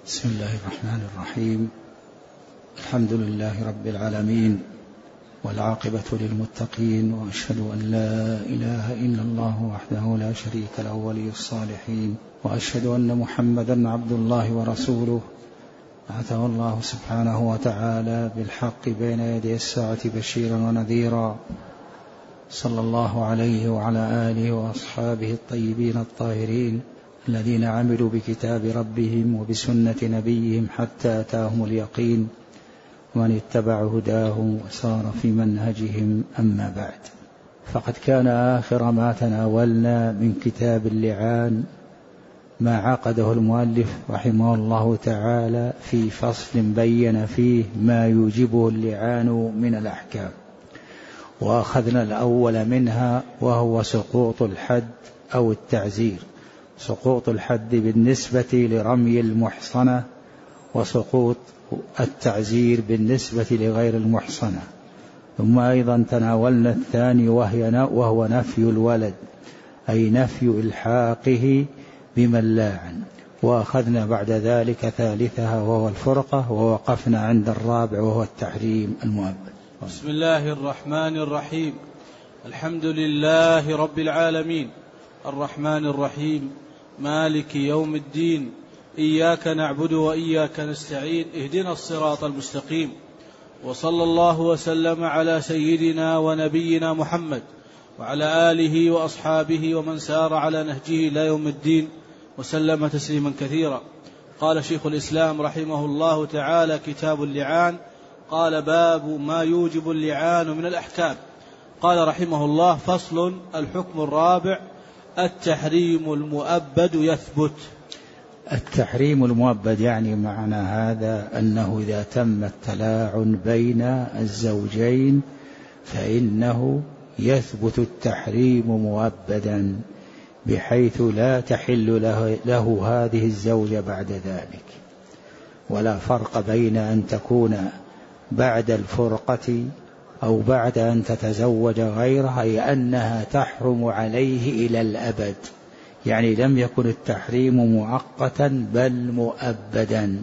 بسم الله الرحمن الرحيم. الحمد لله رب العالمين، والعاقبة للمتقين، وأشهد أن لا إله إلا الله وحده لا شريك له ولي الصالحين، وأشهد أن محمدا عبد الله ورسوله بعثه الله سبحانه وتعالى بالحق بين يدي الساعة بشيرا ونذيرا، صلى الله عليه وعلى آله وأصحابه الطيبين الطاهرين الذين عملوا بكتاب ربهم وبسنة نبيهم حتى أتاهم اليقين، ومن اتبع هداهم وسار في منهجهم. أما بعد، فقد كان آخر ما تناولنا من كتاب اللعان ما عقده المؤلف رحمه الله تعالى في فصل بين فيه ما يوجبه اللعان من الأحكام، وأخذنا الأول منها وهو سقوط الحد أو التعزير. سقوط الحد بالنسبة لرمي المحصنة، وسقوط التعزير بالنسبة لغير المحصنة. ثم أيضا تناولنا الثاني وهو نفي الولد، أي نفي إلحاقه بمن لاعن، وأخذنا بعد ذلك ثالثها وهو الفرقة، ووقفنا عند الرابع وهو التحريم المؤبد. بسم الله الرحمن الرحيم. الحمد لله رب العالمين، الرحمن الرحيم، مالك يوم الدين، إياك نعبد وإياك نستعين، اهدنا الصراط المستقيم، وصلى الله وسلم على سيدنا ونبينا محمد وعلى آله وأصحابه ومن سار على نهجه إلى يوم الدين وسلم تسليما كثيرا. قال شيخ الإسلام رحمه الله تعالى: كتاب اللعان. قال: باب ما يوجب اللعان من الأحكام. قال رحمه الله: فصل. الحكم الرابع: التحريم المؤبد يثبت. التحريم المؤبد يعني معنى هذا أنه إذا تم التلاعن بين الزوجين فإنه يثبت التحريم مؤبدا، بحيث لا تحل له هذه الزوجة بعد ذلك. ولا فرق بين أن تكون بعد الفرقة أو بعد أن تتزوج غيرها، أي أنها تحرم عليه إلى الأبد، يعني لم يكن التحريم مؤقتا بل مؤبدا.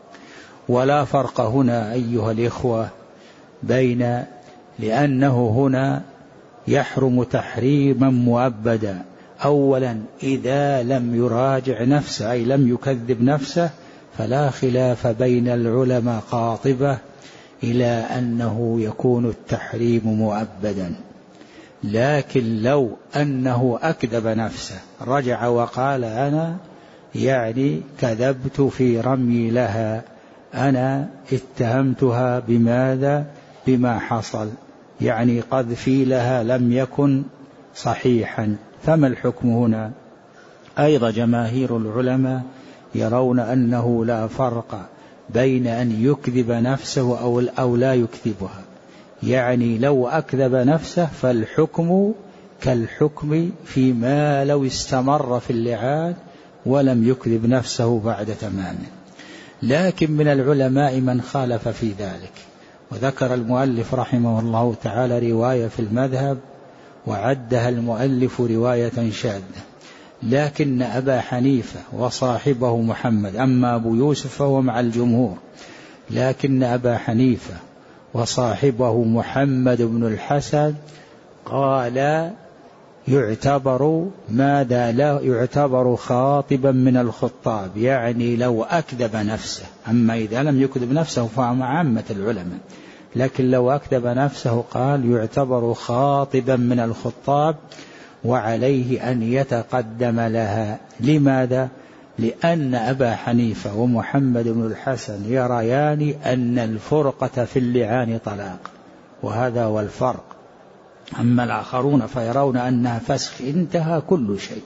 ولا فرق هنا أيها الإخوة بين، لأنه هنا يحرم تحريما مؤبدا. أولا إذا لم يراجع نفسه، أي لم يكذب نفسه، فلا خلاف بين العلماء قاطبة إلى أنه يكون التحريم مؤبدا. لكن لو أنه أكذب نفسه، رجع وقال: أنا يعني كذبت في رمي لها، أنا اتهمتها بماذا؟ بما حصل، يعني قذفي لها لم يكن صحيحا، فما الحكم هنا؟ أيضا جماهير العلماء يرون أنه لا فرق بين أن يكذب نفسه أو لا يكذبها، يعني لو أكذب نفسه فالحكم كالحكم فيما لو استمر في اللعان ولم يكذب نفسه بعد تمامه. لكن من العلماء من خالف في ذلك، وذكر المؤلف رحمه الله تعالى رواية في المذهب وعدها المؤلف رواية شاذة، لكن أبا حنيفة وصاحبه محمد، أما أبو يوسف فهو مع الجمهور، لكن أبا حنيفة وصاحبه محمد بن الحسن قال يعتبر ماذا؟ لا يعتبر خاطبا من الخطاب، يعني لو أكذب نفسه. أما إذا لم يكذب نفسه فهو عامة العلماء، لكن لو أكذب نفسه قال يعتبر خاطبا من الخطاب، وعليه أن يتقدم لها. لماذا؟ لأن أبا حنيفة ومحمد بن الحسن يريان أن الفرقة في اللعان طلاق، وهذا هو الفرق. أما الآخرون فيرون أنها فسخ، انتهى كل شيء.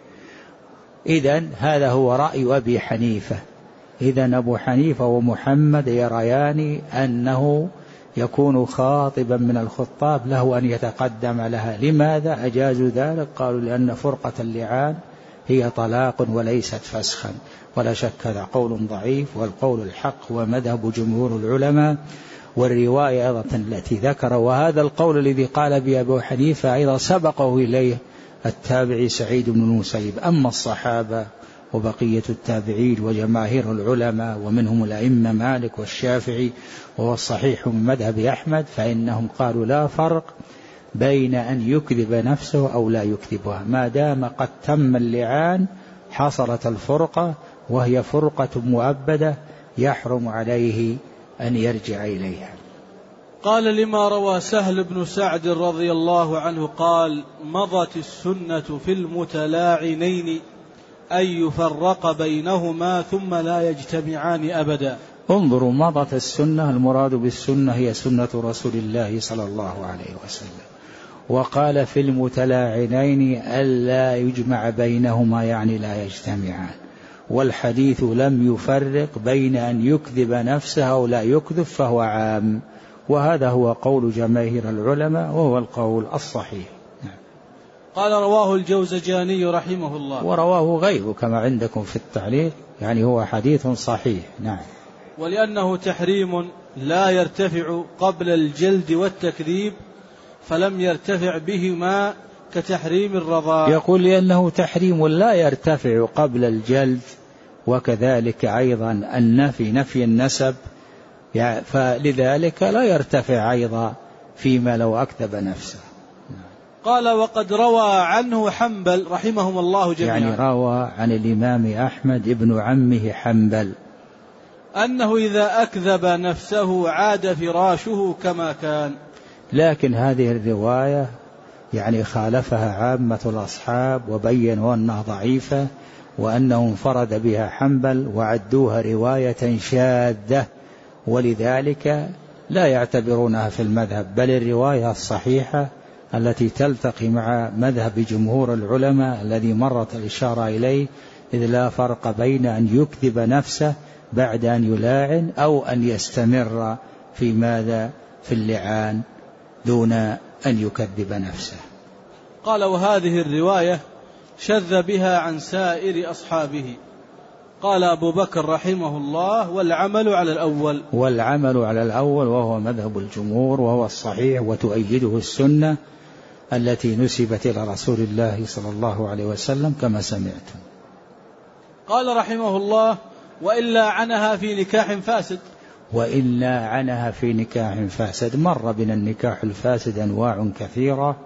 إذن هذا هو رأي أبي حنيفة. إذن أبو حنيفة ومحمد يريان أنه يكون خاطبا من الخطاب، له أن يتقدم لها. لماذا أجازوا ذلك؟ قالوا لأن فرقة اللعان هي طلاق وليست فسخا. ولا شك هذا قول ضعيف، والقول الحق ومذهب جمهور العلماء. والرواية أيضا التي ذكر، وهذا القول الذي قال به أبو حنيفة أيضا سبقه إليه التابعي سعيد بن المسيب. أما الصحابة وبقية التابعين وجماهير العلماء ومنهم الأئمة مالك والشافعي وهو الصحيح من مذهب أحمد، فإنهم قالوا لا فرق بين أن يكذب نفسه أو لا يكذبها، ما دام قد تم اللعان حصلت الفرقة، وهي فرقة مؤبدة يحرم عليه أن يرجع إليها. قال لما روى سهل بن سعد رضي الله عنه قال: مضت السنة في المتلاعنين أن يفرق بينهما ثم لا يجتمعان أبدا. انظروا، مضت السنة، المراد بالسنة هي سنة رسول الله صلى الله عليه وسلم، وقال في المتلاعنين ألا يجمع بينهما يعني لا يجتمعان، والحديث لم يفرق بين أن يكذب نفسه أو لا يكذب فهو عام، وهذا هو قول جماهير العلماء وهو القول الصحيح. قال: رواه الجوزجاني رحمه الله، ورواه غيره كما عندكم في التعليق، يعني هو حديث صحيح. نعم. ولأنه تحريم لا يرتفع قبل الجلد والتكذيب فلم يرتفع بهما كتحريم الرضاع. يقول لأنه تحريم لا يرتفع قبل الجلد، وكذلك أيضا النفي، نفي النسب، فلذلك لا يرتفع أيضا فيما لو أكذب نفسه. قال: وقد روى عنه حنبل رحمهم الله جميعا، يعني روى عن الإمام أحمد ابن عمه حنبل أنه إذا أكذب نفسه عاد فراشه كما كان. لكن هذه الرواية يعني خالفها عامة الأصحاب وبينوا أنها ضعيفة، وأنه انفرد بها حنبل وعدوها رواية شاذة، ولذلك لا يعتبرونها في المذهب، بل الرواية الصحيحة التي تلتقي مع مذهب جمهور العلماء الذي مرت الإشارة إليه، إذ لا فرق بين أن يكذب نفسه بعد أن يلاعن أو أن يستمر في ماذا في اللعان دون أن يكذب نفسه. قال: وهذه الرواية شذ بها عن سائر أصحابه. قال أبو بكر رحمه الله: والعمل على الأول. والعمل على الأول وهو مذهب الجمهور وهو الصحيح، وتؤيده السنة التي نسبت إلى رسول الله صلى الله عليه وسلم كما سمعتم. قال رحمه الله: وإلا عنها في نكاح فاسد. وإلا عنها في نكاح فاسد، مر بنا النكاح الفاسد أنواع كثيرة،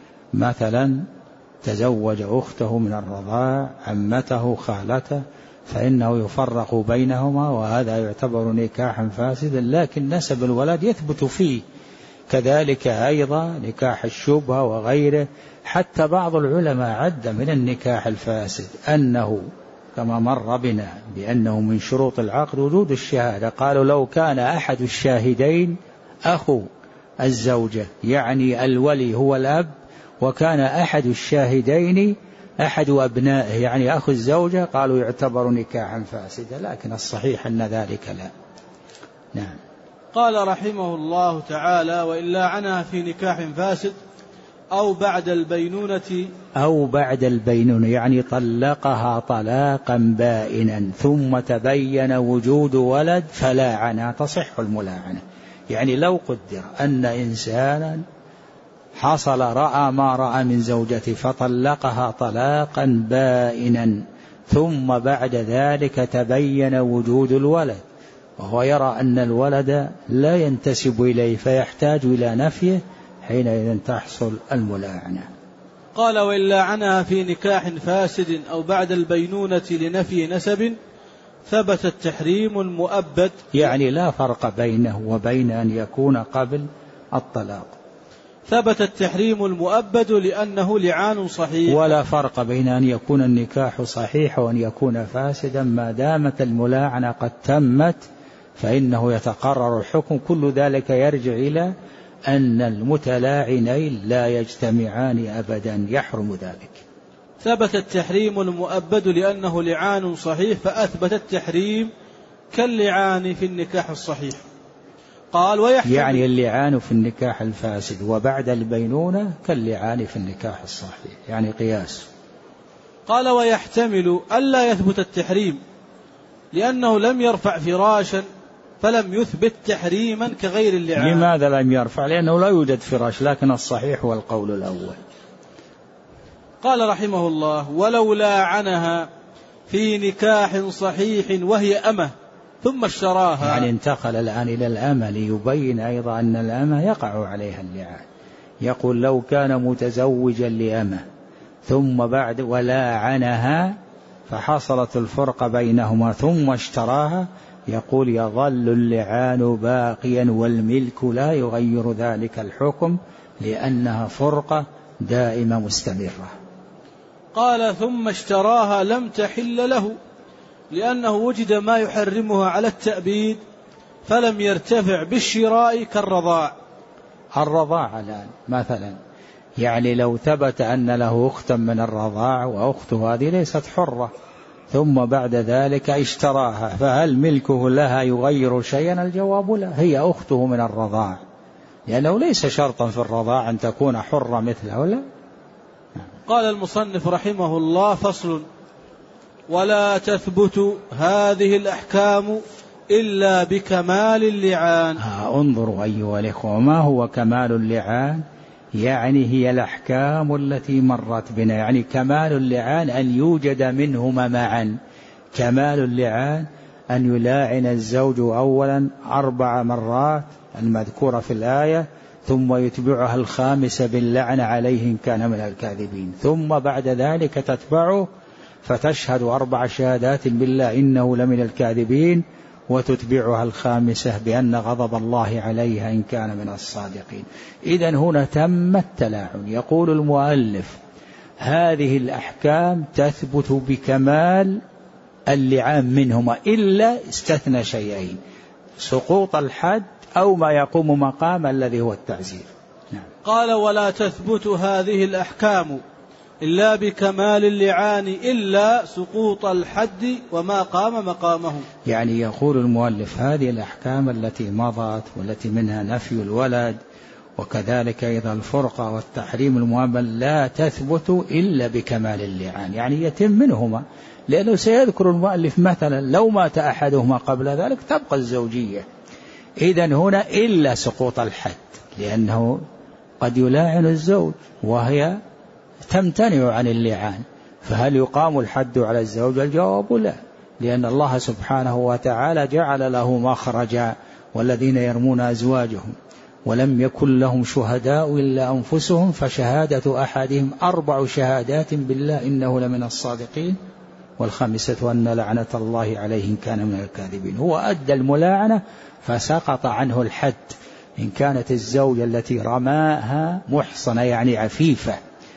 مثلا تزوج أخته من الرضاع، عمته، خالته، فإنه يفرق بينهما وهذا يعتبر نكاحا فاسدا، لكن نسب الولد يثبت فيه. كذلك أيضا نكاح الشبهة وغيره. حتى بعض العلماء عد من النكاح الفاسد أنه كما مر بنا بأنه من شروط العقد وجود الشهادة، قالوا لو كان أحد الشاهدين أخو الزوجة، يعني الولي هو الأب، وكان أحد الشاهدين أحد أبنائه يعني أخو الزوجة، قالوا يعتبر نكاحا فاسدا، لكن الصحيح أن ذلك لا. نعم. قال رحمه الله تعالى: وإلا عنها في نكاح فاسد أو بعد البينونة. أو بعد البينونة يعني طلقها طلاقا بائنا ثم تبين وجود ولد فلاعنها، تصح الملاعنة. يعني لو قدر أن إنسانا حصل رأى ما رأى من زوجته فطلقها طلاقا بائنا، ثم بعد ذلك تبين وجود الولد، وهو يرى أن الولد لا ينتسب إليه فيحتاج إلى نفيه، حينئذ تحصل الملاعنة. قال: وإلا عنها في نكاح فاسد أو بعد البينونة لنفي نسب ثبت التحريم المؤبد. يعني لا فرق بينه وبين أن يكون قبل الطلاق. ثبت التحريم المؤبد لأنه لعان صحيح. ولا فرق بين أن يكون النكاح صحيح وأن يكون فاسدا، ما دامت الملاعنة قد تمت فإنه يتقرر الحكم. كل ذلك يرجع إلى أن المتلاعنين لا يجتمعان أبدا، يحرم ذلك. ثبت التحريم المؤبد لأنه لعان صحيح، فأثبت التحريم كاللعان في النكاح الصحيح. قال: ويحتمل يعني اللعان في النكاح الفاسد وبعد البينونة كاللعان في النكاح الصحيح، يعني قياس. قال: ويحتمل ألا يثبت التحريم لأنه لم يرفع فراشا فلم يثبت تحريما كغير اللعان. لماذا لم يرفع؟ لأنه لا يوجد فراش، لكن الصحيح هو القول الأول. قال رحمه الله: ولو لاعنها في نكاح صحيح وهي أمة ثم اشتراها. يعني انتقل الآن إلى الأمة ليبين أيضا أن الأمة يقع عليها اللعان. يقول لو كان متزوجا لأمة ثم بعد ولاعنها فحصلت الفرقة بينهما ثم اشتراها، يقول يظل اللعان باقيا والملك لا يغير ذلك الحكم لأنها فرقة دائمة مستمرة. قال ثم اشتراها لم تحل له لأنه وجد ما يحرمها على التأبيد فلم يرتفع بالشراء كالرضاع. الرضاع الآن مثلا، يعني لو ثبت أن له أختا من الرضاع وأخته هذه ليست حرة ثم بعد ذلك اشتراها، فهل ملكه لها يغير شيئا؟ الجواب لا، هي أخته من الرضاع، لأنه ليس شرطا في الرضاع أن تكون حرة مثله. ولا قال المصنف رحمه الله: فصل: ولا تثبت هذه الأحكام إلا بكمال اللعان. انظروا أيها الإخوة، ما هو كمال اللعان؟ يعني هي الأحكام التي مرت بنا، يعني كمال اللعان أن يوجد منهما معا. كمال اللعان أن يلاعن الزوج أولا 4 مرات المذكورة في الآية، ثم يتبعها الخامسة باللعن عليه إن كان من الكاذبين، ثم بعد ذلك تتبعه فتشهد 4 شهادات بالله إنه لمن الكاذبين، وتتبعها الخامسة بأن غضب الله عليها إن كان من الصادقين. إذن هنا تم التلاعن. يقول المؤلف: هذه الأحكام تثبت بكمال اللعان منهما، إلا استثنى شيئين: سقوط الحد أو ما يقوم مقام الذي هو التعزير. نعم. قال: ولا تثبت هذه الأحكام إلا بكمال اللعان إلا سقوط الحد وما قام مقامه. يعني يقول المؤلف: هذه الأحكام التي مضت والتي منها نفي الولد وكذلك أيضا الفرقة والتحريم المؤبد لا تثبت إلا بكمال اللعان، يعني يتم منهما، لأنه سيذكر المؤلف مثلا لو مات أحدهما قبل ذلك تبقى الزوجية. إذن هنا إلا سقوط الحد، لأنه قد يلاعن الزوج وهي تمتنع عن اللعان، فهل يقام الحد على الزوج؟ الجواب لا، لأن الله سبحانه وتعالى جعل له مخرجا: والذين يرمون أزواجهم ولم يكن لهم شهداء إلا أنفسهم فشهادة أحدهم 4 شهادات بالله إنه لمن الصادقين والخامسة أن لعنة الله عليه إن كان من الكاذبين. هو أدى الملاعنة فسقط عنه الحد إن كانت الزوجة التي رماها محصنة يعني عفيفة،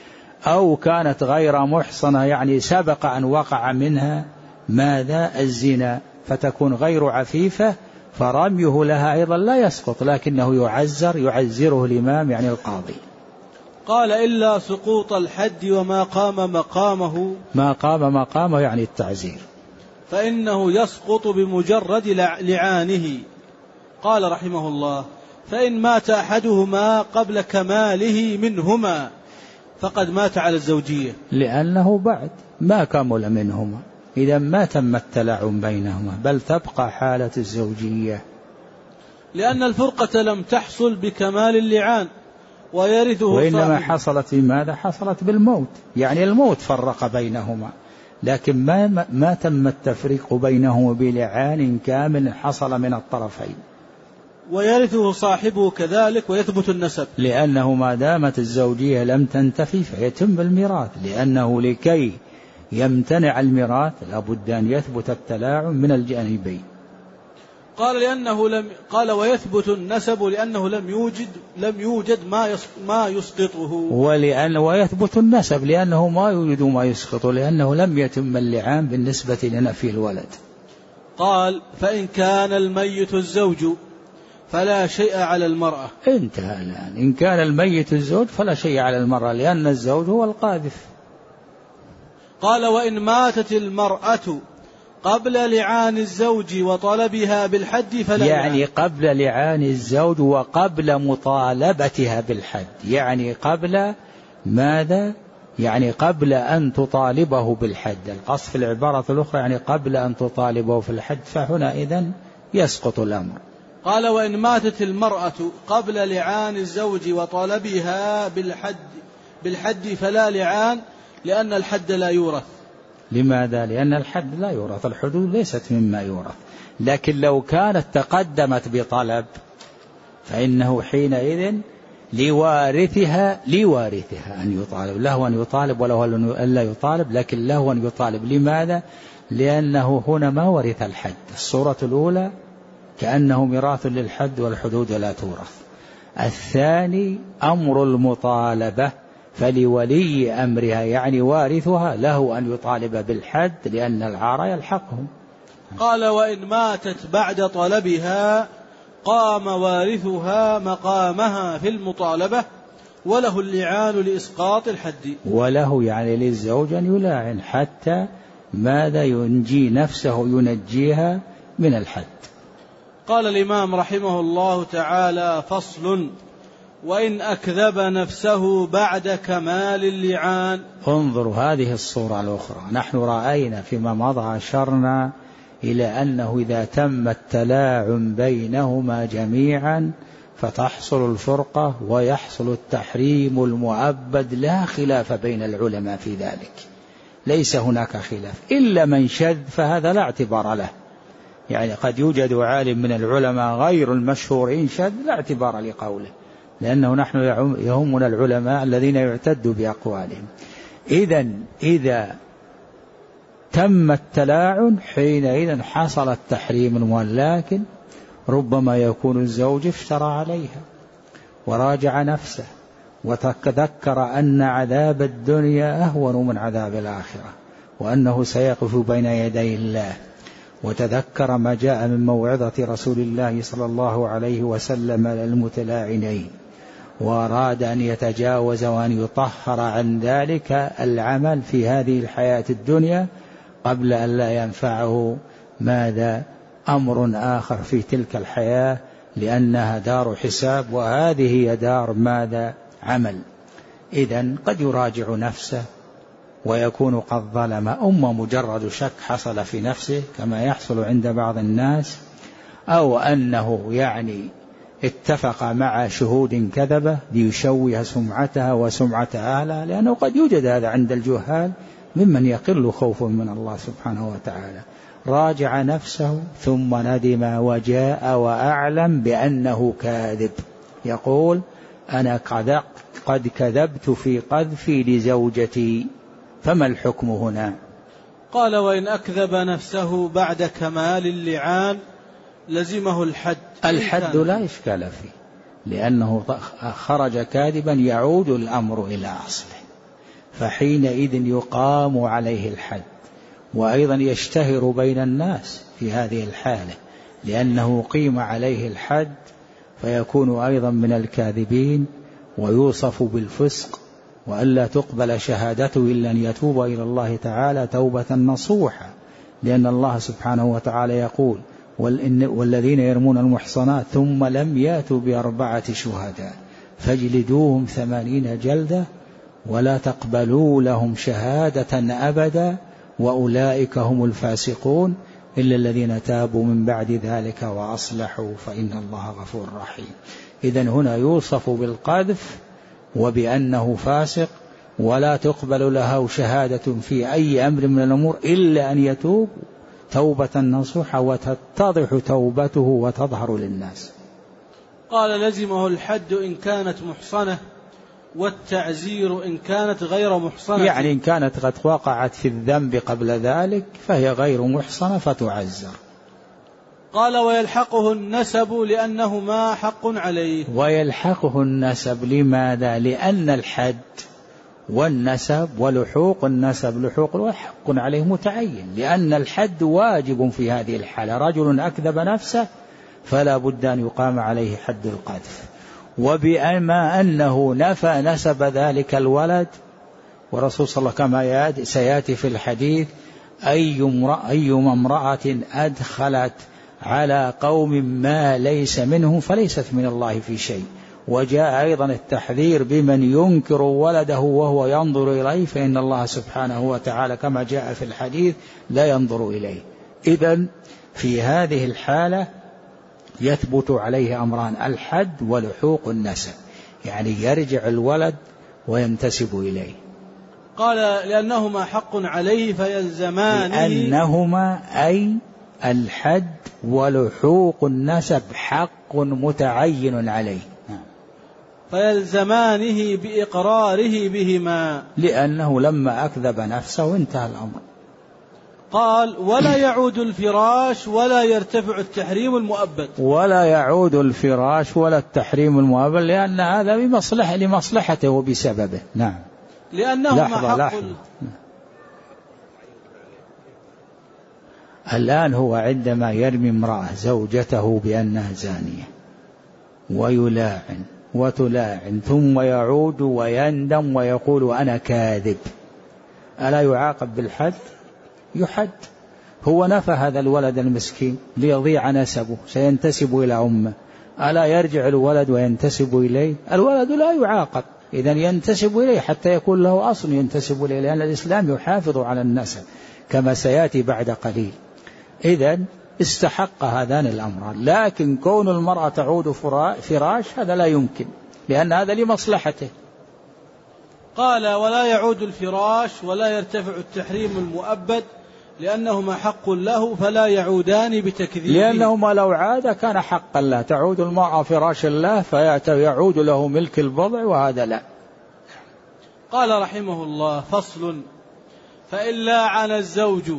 أو كانت غير محصنة يعني سبق أن وقع منها ماذا؟ الزنا، فتكون غير عفيفة، فرميه لها أيضا لا يسقط، لكنه يعزره الإمام يعني القاضي. قال: إلا سقوط الحد وما قام مقامه. ما قام مقامه يعني التعزير، فإنه يسقط بمجرد لعانه. قال رحمه الله: فإن مات أحدهما قبل كماله منهما فقد مات على الزوجية، لأنه بعد ما كمل منهما، إذا ما تم التلاعن بينهما بل تبقى حالة الزوجية، لأن الفرقة لم تحصل بكمال اللعان ويرثه وإنما حصلت بماذا؟ حصلت بالموت، يعني الموت فرق بينهما، لكن ما تم التفريق بينهما بلعان كامل حصل من الطرفين. ويرثه صاحبه كذلك ويثبت النسب، لأنه ما دامت الزوجية لم تنتفي فيتم الميراث، لأنه لكي يمتنع الميراث لابد أن يثبت التلاعن من الجانبين. قال ويثبت النسب لأنه لم يوجد ما يسقطه، ويثبت النسب لأنه ما يوجد ما يسقطه، لأنه لم يتم اللعان بالنسبة لنفي الولد. قال: فإن كان الميت الزوج فلا شيء على المرأة. انتهى الآن. إن كان الميت الزوج فلا شيء على المرأة، لأن الزوج هو القاذف. قال: وإن ماتت المرأة قبل لعان الزوج وطلبها بالحد فلا، يعني قبل لعان الزوج وقبل مطالبتها بالحد، يعني قبل ماذا؟ يعني قبل أن تطالبه بالحد، القصد في العبارة الأخرى يعني قبل أن تطالبه في الحد، فهنا إذن يسقط الأمر. قال: وإن ماتت المرأة قبل لعان الزوج وطلبها بالحد فلا لعان، لأن الحد لا يورث. لماذا؟ لأن الحد لا يورث، الحدود ليست مما يورث. لكن لو كانت تقدمت بطلب فإنه حينئذ لوارثها أن يطالب، له أن يطالب وله أن لا يطالب، لكن له أن يطالب. لماذا؟ لأنه هنا ما ورث الحد. الصورة الأولى كأنه ميراث للحد والحدود لا تورث. الثاني أمر المطالبة، فلولي أمرها يعني وارثها له أن يطالب بالحد لأن العار يلحقهم. قال: وإن ماتت بعد طلبها قام وارثها مقامها في المطالبة وله اللعان لإسقاط الحد. وله يعني للزوج أن يلاعن حتى ماذا؟ ينجي نفسه، ينجيها من الحد. قال الإمام رحمه الله تعالى: فصل: وإن أكذب نفسه بعد كمال اللعان. انظروا هذه الصورة الأخرى. نحن رأينا فيما مضى أشرنا إلى أنه إذا تم التلاعن بينهما جميعا فتحصل الفرقة ويحصل التحريم المؤبد، لا خلاف بين العلماء في ذلك، ليس هناك خلاف إلا من شذ فهذا لا اعتبار له. يعني قد يوجد عالم من العلماء غير المشهورين شذ لا اعتبار لقوله، لأنه نحن يهمنا العلماء الذين يعتدوا بأقوالهم. إذا تم التلاعن حينئذ حصل التحريم المؤبد، لكن ربما يكون الزوج افترى عليها وراجع نفسه وتذكر أن عذاب الدنيا أهون من عذاب الآخرة وأنه سيقف بين يدي الله، وتذكر ما جاء من موعظة رسول الله صلى الله عليه وسلم للمتلاعنين، وأراد أن يتجاوز وأن يطهر عن ذلك العمل في هذه الحياة الدنيا قبل أن لا ينفعه ماذا؟ أمر آخر في تلك الحياة، لأنها دار حساب وهذه هي دار ماذا؟ عمل. إذن قد يراجع نفسه ويكون قد ظلم، مجرد شك حصل في نفسه كما يحصل عند بعض الناس، أو أنه يعني اتفق مع شهود كذبة ليشوه سمعتها وسمعة أهلها، لأنه قد يوجد هذا عند الجهال ممن يقل خوف من الله سبحانه وتعالى. راجع نفسه ثم ندم وجاء وأعلم بأنه كاذب، يقول: أنا قد كذبت في قذفي لزوجتي، فما الحكم هنا؟ قال: وإن أكذب نفسه بعد كمال اللعان لزمه الحد. الحد لا إشكال فيه، لأنه خرج كاذبا يعود الأمر إلى أصله، فحينئذ يقام عليه الحد. وأيضا يشتهر بين الناس في هذه الحالة، لأنه قيم عليه الحد فيكون أيضا من الكاذبين ويوصف بالفسق، وألا تقبل شهادته إلا أن يتوب إلى الله تعالى توبة نصوحة، لأن الله سبحانه وتعالى يقول: والذين يرمون المحصنات ثم لم يأتوا ب4 شهداء فاجلدوهم 80 جلدة ولا تقبلوا لهم شهادة أبدا وأولئك هم الفاسقون إلا الذين تابوا من بعد ذلك وأصلحوا فإن الله غفور رحيم. إذن هنا يوصف بالقذف وبأنه فاسق، ولا تقبل له شهادة في أي أمر من الأمور إلا أن يتوب توبة نصوحة وتتضح توبته وتظهر للناس. قال: لزمه الحد إن كانت محصنة، والتعزير إن كانت غير محصنة. يعني إن كانت قد وقعت في الذنب قبل ذلك فهي غير محصنة فتعزر. قال: ويلحقه النسب لأنه ما حق عليه. ويلحقه النسب لماذا؟ لأن الحد والنسب ولحوق النسب لحوق وحق عليه متعين، لأن الحد واجب في هذه الحالة. رجل أكذب نفسه فلا بد أن يقام عليه حد القذف، وبما أنه نفى نسب ذلك الولد، ورسول صلى الله عليه وسلم كما سيأتي في الحديث: أي امرأة أدخلت على قوم ما ليس منهم فليست من الله في شيء. وجاء أيضا التحذير بمن ينكر ولده وهو ينظر إليه فإن الله سبحانه وتعالى كما جاء في الحديث لا ينظر إليه. إذن في هذه الحالة يثبت عليه أمران: الحد ولحوق النسب، يعني يرجع الولد وينتسب إليه. قال لأنهما حق عليه فيلزمانه. لأنهما أي الحد ولحوق النسب حق متعين عليه، فيلزمانه بإقراره بهما، لأنه لما أكذب نفسه انتهى الأمر. قال ولا يعود الفراش ولا يرتفع التحريم المؤبد. ولا يعود الفراش ولا التحريم المؤبد، لأن هذا لمصلحته وبسببه. نعم. لأنهما حق. الآن هو عندما يرمي امرأة زوجته بأنها زانية ويلاعن وتلاعن ثم يعود ويندم ويقول أنا كاذب، ألا يعاقب بالحد؟ يحد. هو نفى هذا الولد المسكين ليضيع نسبه، سينتسب إلى أمه، ألا يرجع الولد وينتسب إليه؟ الولد لا يعاقب، إذن ينتسب إليه حتى يكون له أصل ينتسب إليه، لأن الإسلام يحافظ على النسب كما سيأتي بعد قليل. إذن استحق هذان الأمران، لكن كون المرأة تعود فراش هذا لا يمكن، لأن هذا لمصلحته. قال ولا يعود الفراش ولا يرتفع التحريم المؤبد لأنهما حق له فلا يعودان بتكذيبه. لأنهما لو عاد كان حقا له، تعود المرأة فراش الله فيعود له ملك البضع، وهذا لا. قال رحمه الله فصل: فإن لاعن الزوج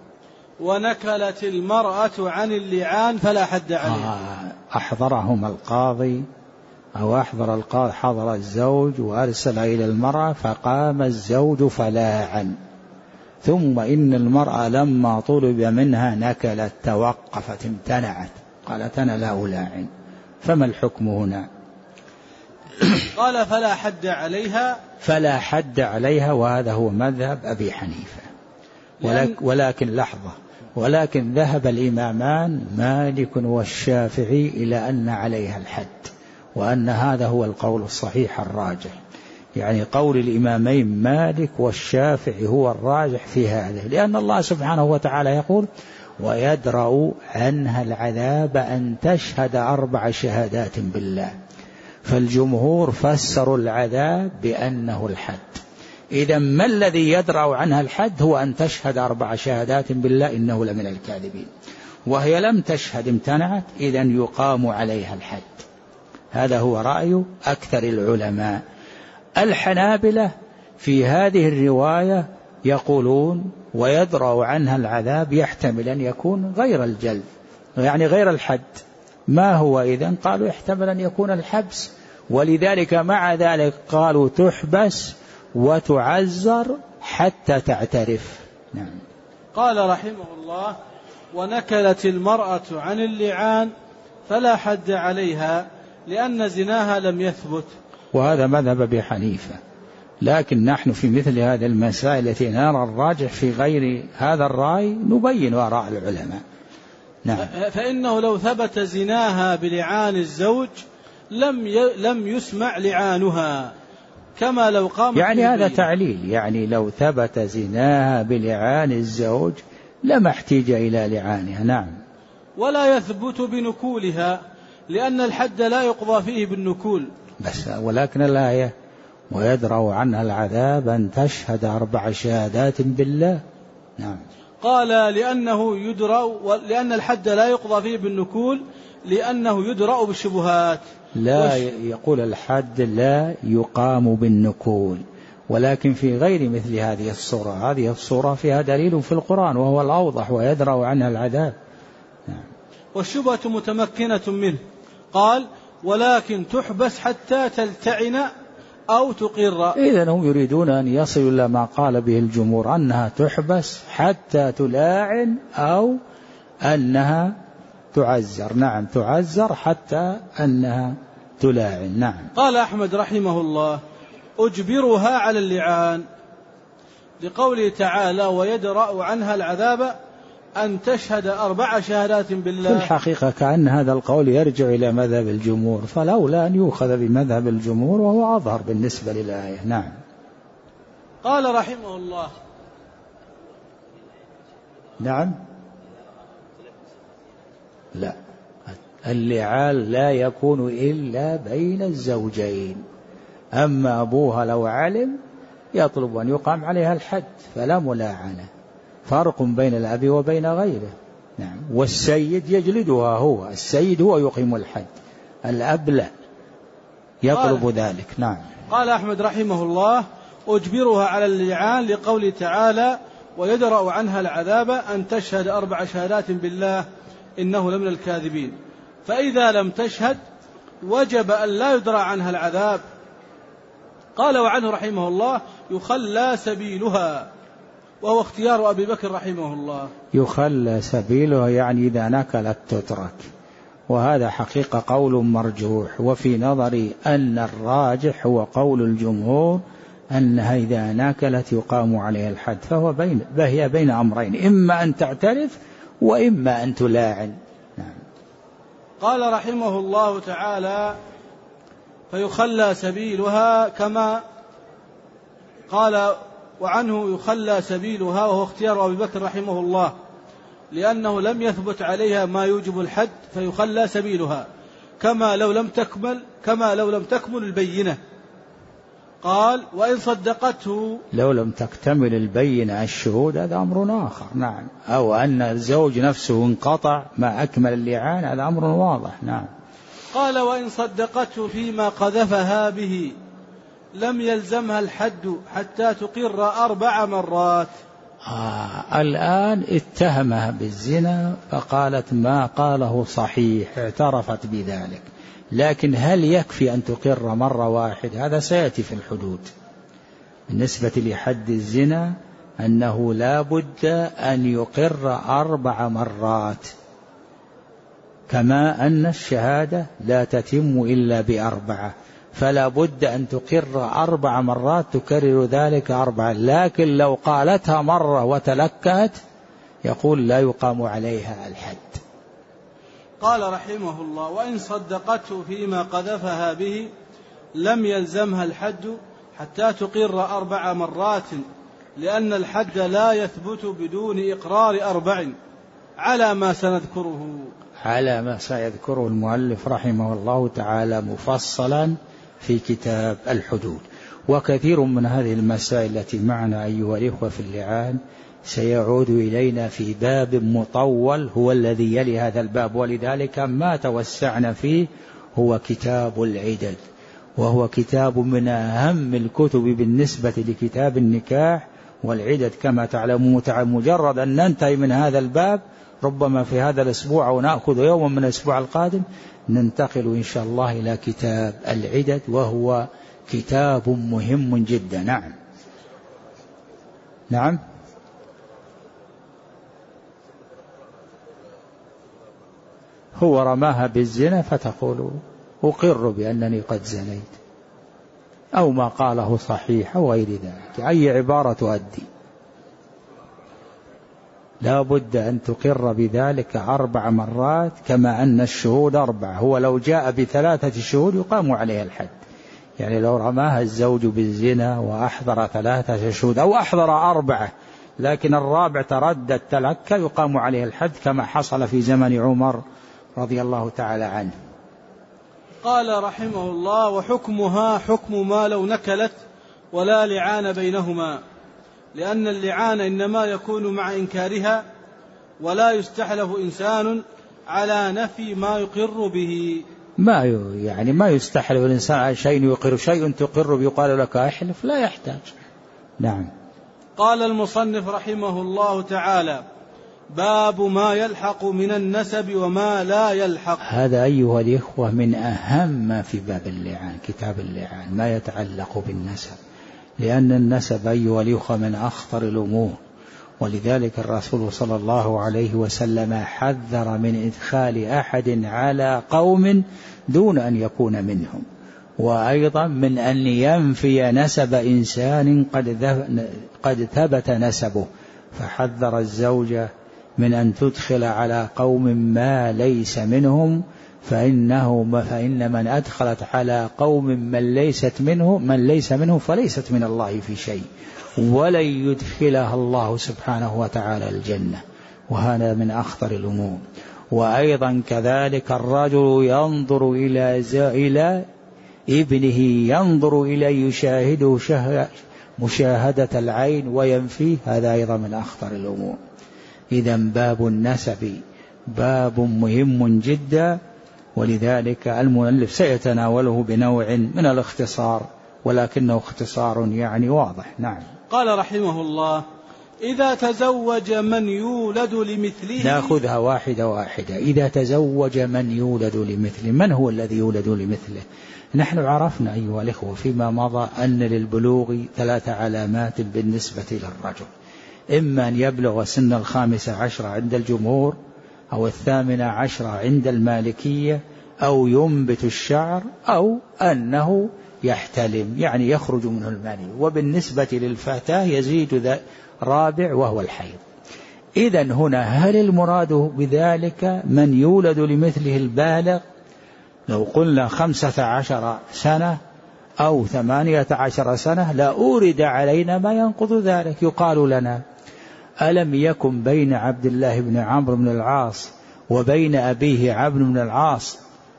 ونكلت المرأة عن اللعان فلا حد عليه. أحضرهما القاضي أو أحضر القاضي، حضر الزوج وأرسل إلى المرأة، فقام الزوج فلاعن، ثم إن المرأة لما طلب منها نكلت، توقفت، امتنعت، قالت أنا لا ألاعن، فما الحكم هنا؟ قال فلا حد عليها. فلا حد عليها، وهذا هو مذهب أبي حنيفة. ولكن لحظة، ولكن ذهب الإمامان مالك والشافعي إلى أن عليها الحد، وأن هذا هو القول الصحيح الراجح، يعني قول الإمامين مالك والشافعي هو الراجح في هذا، لأن الله سبحانه وتعالى يقول ويدرأ عنها العذاب أن تشهد 4 شهادات بالله، فالجمهور فسروا العذاب بأنه الحد. إذا ما الذي يدرأ عنها الحد؟ هو أن تشهد 4 شهادات بالله إنه لمن الكاذبين، وهي لم تشهد، امتنعت، إذا يقام عليها الحد. هذا هو رأي أكثر العلماء. الحنابلة في هذه الرواية يقولون ويدرأ عنها العذاب يحتمل أن يكون غير الجلد، يعني غير الحد. ما هو إذن؟ قالوا يحتمل أن يكون الحبس، ولذلك مع ذلك قالوا تحبس وتعزر حتى تعترف. نعم. قال رحمه الله ونكلت المرأة عن اللعان فلا حد عليها لأن زناها لم يثبت، وهذا مذهب أبي حنيفة. لكن نحن في مثل هذه المسائل التي نرى الراجح في غير هذا الرأي نبين آراء العلماء. نعم. فإنه لو ثبت زناها بلعان الزوج لم يسمع لعانها كما لو قام، يعني هذا تعليل، يعني لو ثبت زناها بلعان الزوج لما احتاج إلى لعانها. نعم. ولا يثبت بنكولها لأن الحد لا يقضى فيه بالنكول بس، ولكن الآية ويدرأ عنها العذاب أن تشهد 4 شهادات بالله. نعم. قال لأن الحد لا يقضى فيه بالنكول لأنه يدرأ بالشبهات. لا يقول الحد لا يقام بالنكول، ولكن في غير مثل هذه الصورة. هذه الصورة فيها دليل في القرآن وهو الأوضح، ويدرأ عنها العذاب. نعم. والشبهة متمكنة منه. قال ولكن تحبس حتى تلتعن أو تقر. إذن هم يريدون أن يصلوا إلى ما قال به الجمهور، أنها تحبس حتى تلاعن أو أنها تعزر. نعم، تعزر حتى أنها تلاعن. نعم. قال أحمد رحمه الله أجبرها على اللعان لقوله تعالى ويدرأ عنها العذاب أن تشهد 4 شهادات بالله. في الحقيقة كأن هذا القول يرجع إلى مذهب الجمهور، فلولا أن يؤخذ بمذهب الجمهور وهو أظهر بالنسبة للآية. نعم. قال رحمه الله نعم. لا، اللعان لا يكون إلا بين الزوجين، أما أبوها لو علم يطلب أن يقام عليها الحد، فلا ملاعنة، فرق بين الأب وبين غيره. نعم. والسيد يجلدها، هو السيد هو يقيم الحد، الأب لا يطلب ذلك. نعم. قال أحمد رحمه الله: أجبرها على اللعان لقول تعالى: ويدرأ عنها العذاب أن تشهد 4 شهادات بالله إنه لمن الكاذبين. فإذا لم تشهد وجب أن لا يدرأ عنها العذاب. قال وعنه رحمه الله: يخلى سبيلها، وهو اختيار أبي بكر رحمه الله. يخلى سبيلها يعني إذا نكلت تترك، وهذا حقيقة قول مرجوح، وفي نظري أن الراجح هو قول الجمهور أنها إذا نكلت يقام عليها الحد، فهي بين أمرين، إما أن تعترف وإما أن تلاعن. نعم. قال رحمه الله تعالى: فيخلى سبيلها، كما قال وعنه يخلى سبيلها، وهو اختيار أبي بكر رحمه الله، لأنه لم يثبت عليها ما يوجب الحد، فيخلى سبيلها كما لو لم تكمل البينة. قال: وإن صدقته، لو لم تكتمل البينة الشهود هذا أمر آخر. نعم. أو أن الزوج نفسه انقطع ما أكمل اللعان، هذا أمر واضح. نعم. قال: وإن صدقته فيما قذفها به لم يلزمها الحد حتى تقر 4 مرات. الآن اتهمها بالزنا فقالت ما قاله صحيح، اعترفت بذلك، لكن هل يكفي أن تقر مرة واحدة؟ هذا سيأتي في الحدود. بالنسبة لحد الزنا أنه لا بد أن يقر 4 مرات، كما أن الشهادة لا تتم إلا ب4، فلا بد أن تقر 4 مرات، تكرر ذلك 4، لكن لو قالتها مرة وتلكأت يقول لا يقام عليها الحد. قال رحمه الله: وإن صدقته فيما قذفها به لم يلزمها الحد حتى تقر 4 مرات، لأن الحد لا يثبت بدون إقرار 4، على ما سيذكره المؤلف رحمه الله تعالى مفصلا في كتاب الحدود. وكثير من هذه المسائل التي معنا أيها الإخوة في اللعان سيعود إلينا في باب مطول هو الذي يلي هذا الباب، ولذلك ما توسعنا فيه هو كتاب العدد، وهو كتاب من أهم الكتب بالنسبة لكتاب النكاح والعدد كما تعلمون. مجرد أن ننتهي من هذا الباب ربما في هذا الأسبوع أو نأخذ يوما من الأسبوع القادم ننتقل إن شاء الله إلى كتاب العدد، وهو كتاب مهم جدا. نعم. نعم. هو رماها بالزنا فتقول أقر بأنني قد زنيت، أو ما قاله صحيح أو غير ذلك، أي عبارة تؤدي، لا بد أن تقر بذلك 4 مرات، كما أن الشهود 4، هو لو جاء ب3 شهود يقام عليه الحد، يعني لو رماها الزوج بالزنا وأحضر 3 شهود أو أحضر 4، لكن الرابع تردد تلكى يقام عليه الحد، كما حصل في زمن عمر رضي الله تعالى عنه. قال رحمه الله: وحكمها حكم ما لو نكلت ولا لعان بينهما، لأن اللعان إنما يكون مع إنكارها، ولا يستحلف إنسان على نفي ما يقر به. ما يستحلف الإنسان على شيء يقر، شيء تقر يقال لك أحلف، لا يحتاج. نعم. قال المصنف رحمه الله تعالى: باب ما يلحق من النسب وما لا يلحق. هذا أيها الإخوة من أهم ما في باب اللعان، كتاب اللعان، ما يتعلق بالنسب، لأن النسب أيها الإخوة من أخطر الأمور، ولذلك الرسول صلى الله عليه وسلم حذر من إدخال أحد على قوم دون أن يكون منهم، وأيضا من أن ينفي نسب إنسان قد ثبت نسبه، فحذر الزوجة من أن تدخل على قوم ما ليس منهم، فإن من أدخلت على قوم من ليس منه فليست من الله في شيء، ولن يدخلها الله سبحانه وتعالى الجنة، وهذا من أخطر الأمور. وأيضا كذلك الرجل ينظر إلى ابنه، ينظر إلى يشاهده مشاهدة العين وينفيه، هذا أيضا من أخطر الأمور. إذن باب النسب باب مهم جدا، ولذلك المؤلف سيتناوله بنوع من الاختصار، ولكنه اختصار يعني واضح. نعم. قال رحمه الله: إذا تزوج من يولد لمثله. نأخذها واحدة واحدة. إذا تزوج من يولد لمثله، من هو الذي يولد لمثله؟ نحن عرفنا أيها الإخوة فيما مضى أن للبلوغ 3 علامات بالنسبة للرجل: إما أن يبلغ سن 15 عند الجمهور، أو 18 عند المالكية، أو ينبت الشعر، أو أنه يحتلم يعني يخرج منه المني. وبالنسبة للفتاة يزيد رابع وهو الحيض. إذن هنا هل المراد بذلك من يولد لمثله البالغ؟ لو قلنا 15 سنة أو 18 سنة لا أورد علينا ما ينقض ذلك. يقال لنا: ألم يكن بين عبد الله بن عمرو بن العاص وبين أبيه عمرو بن العاص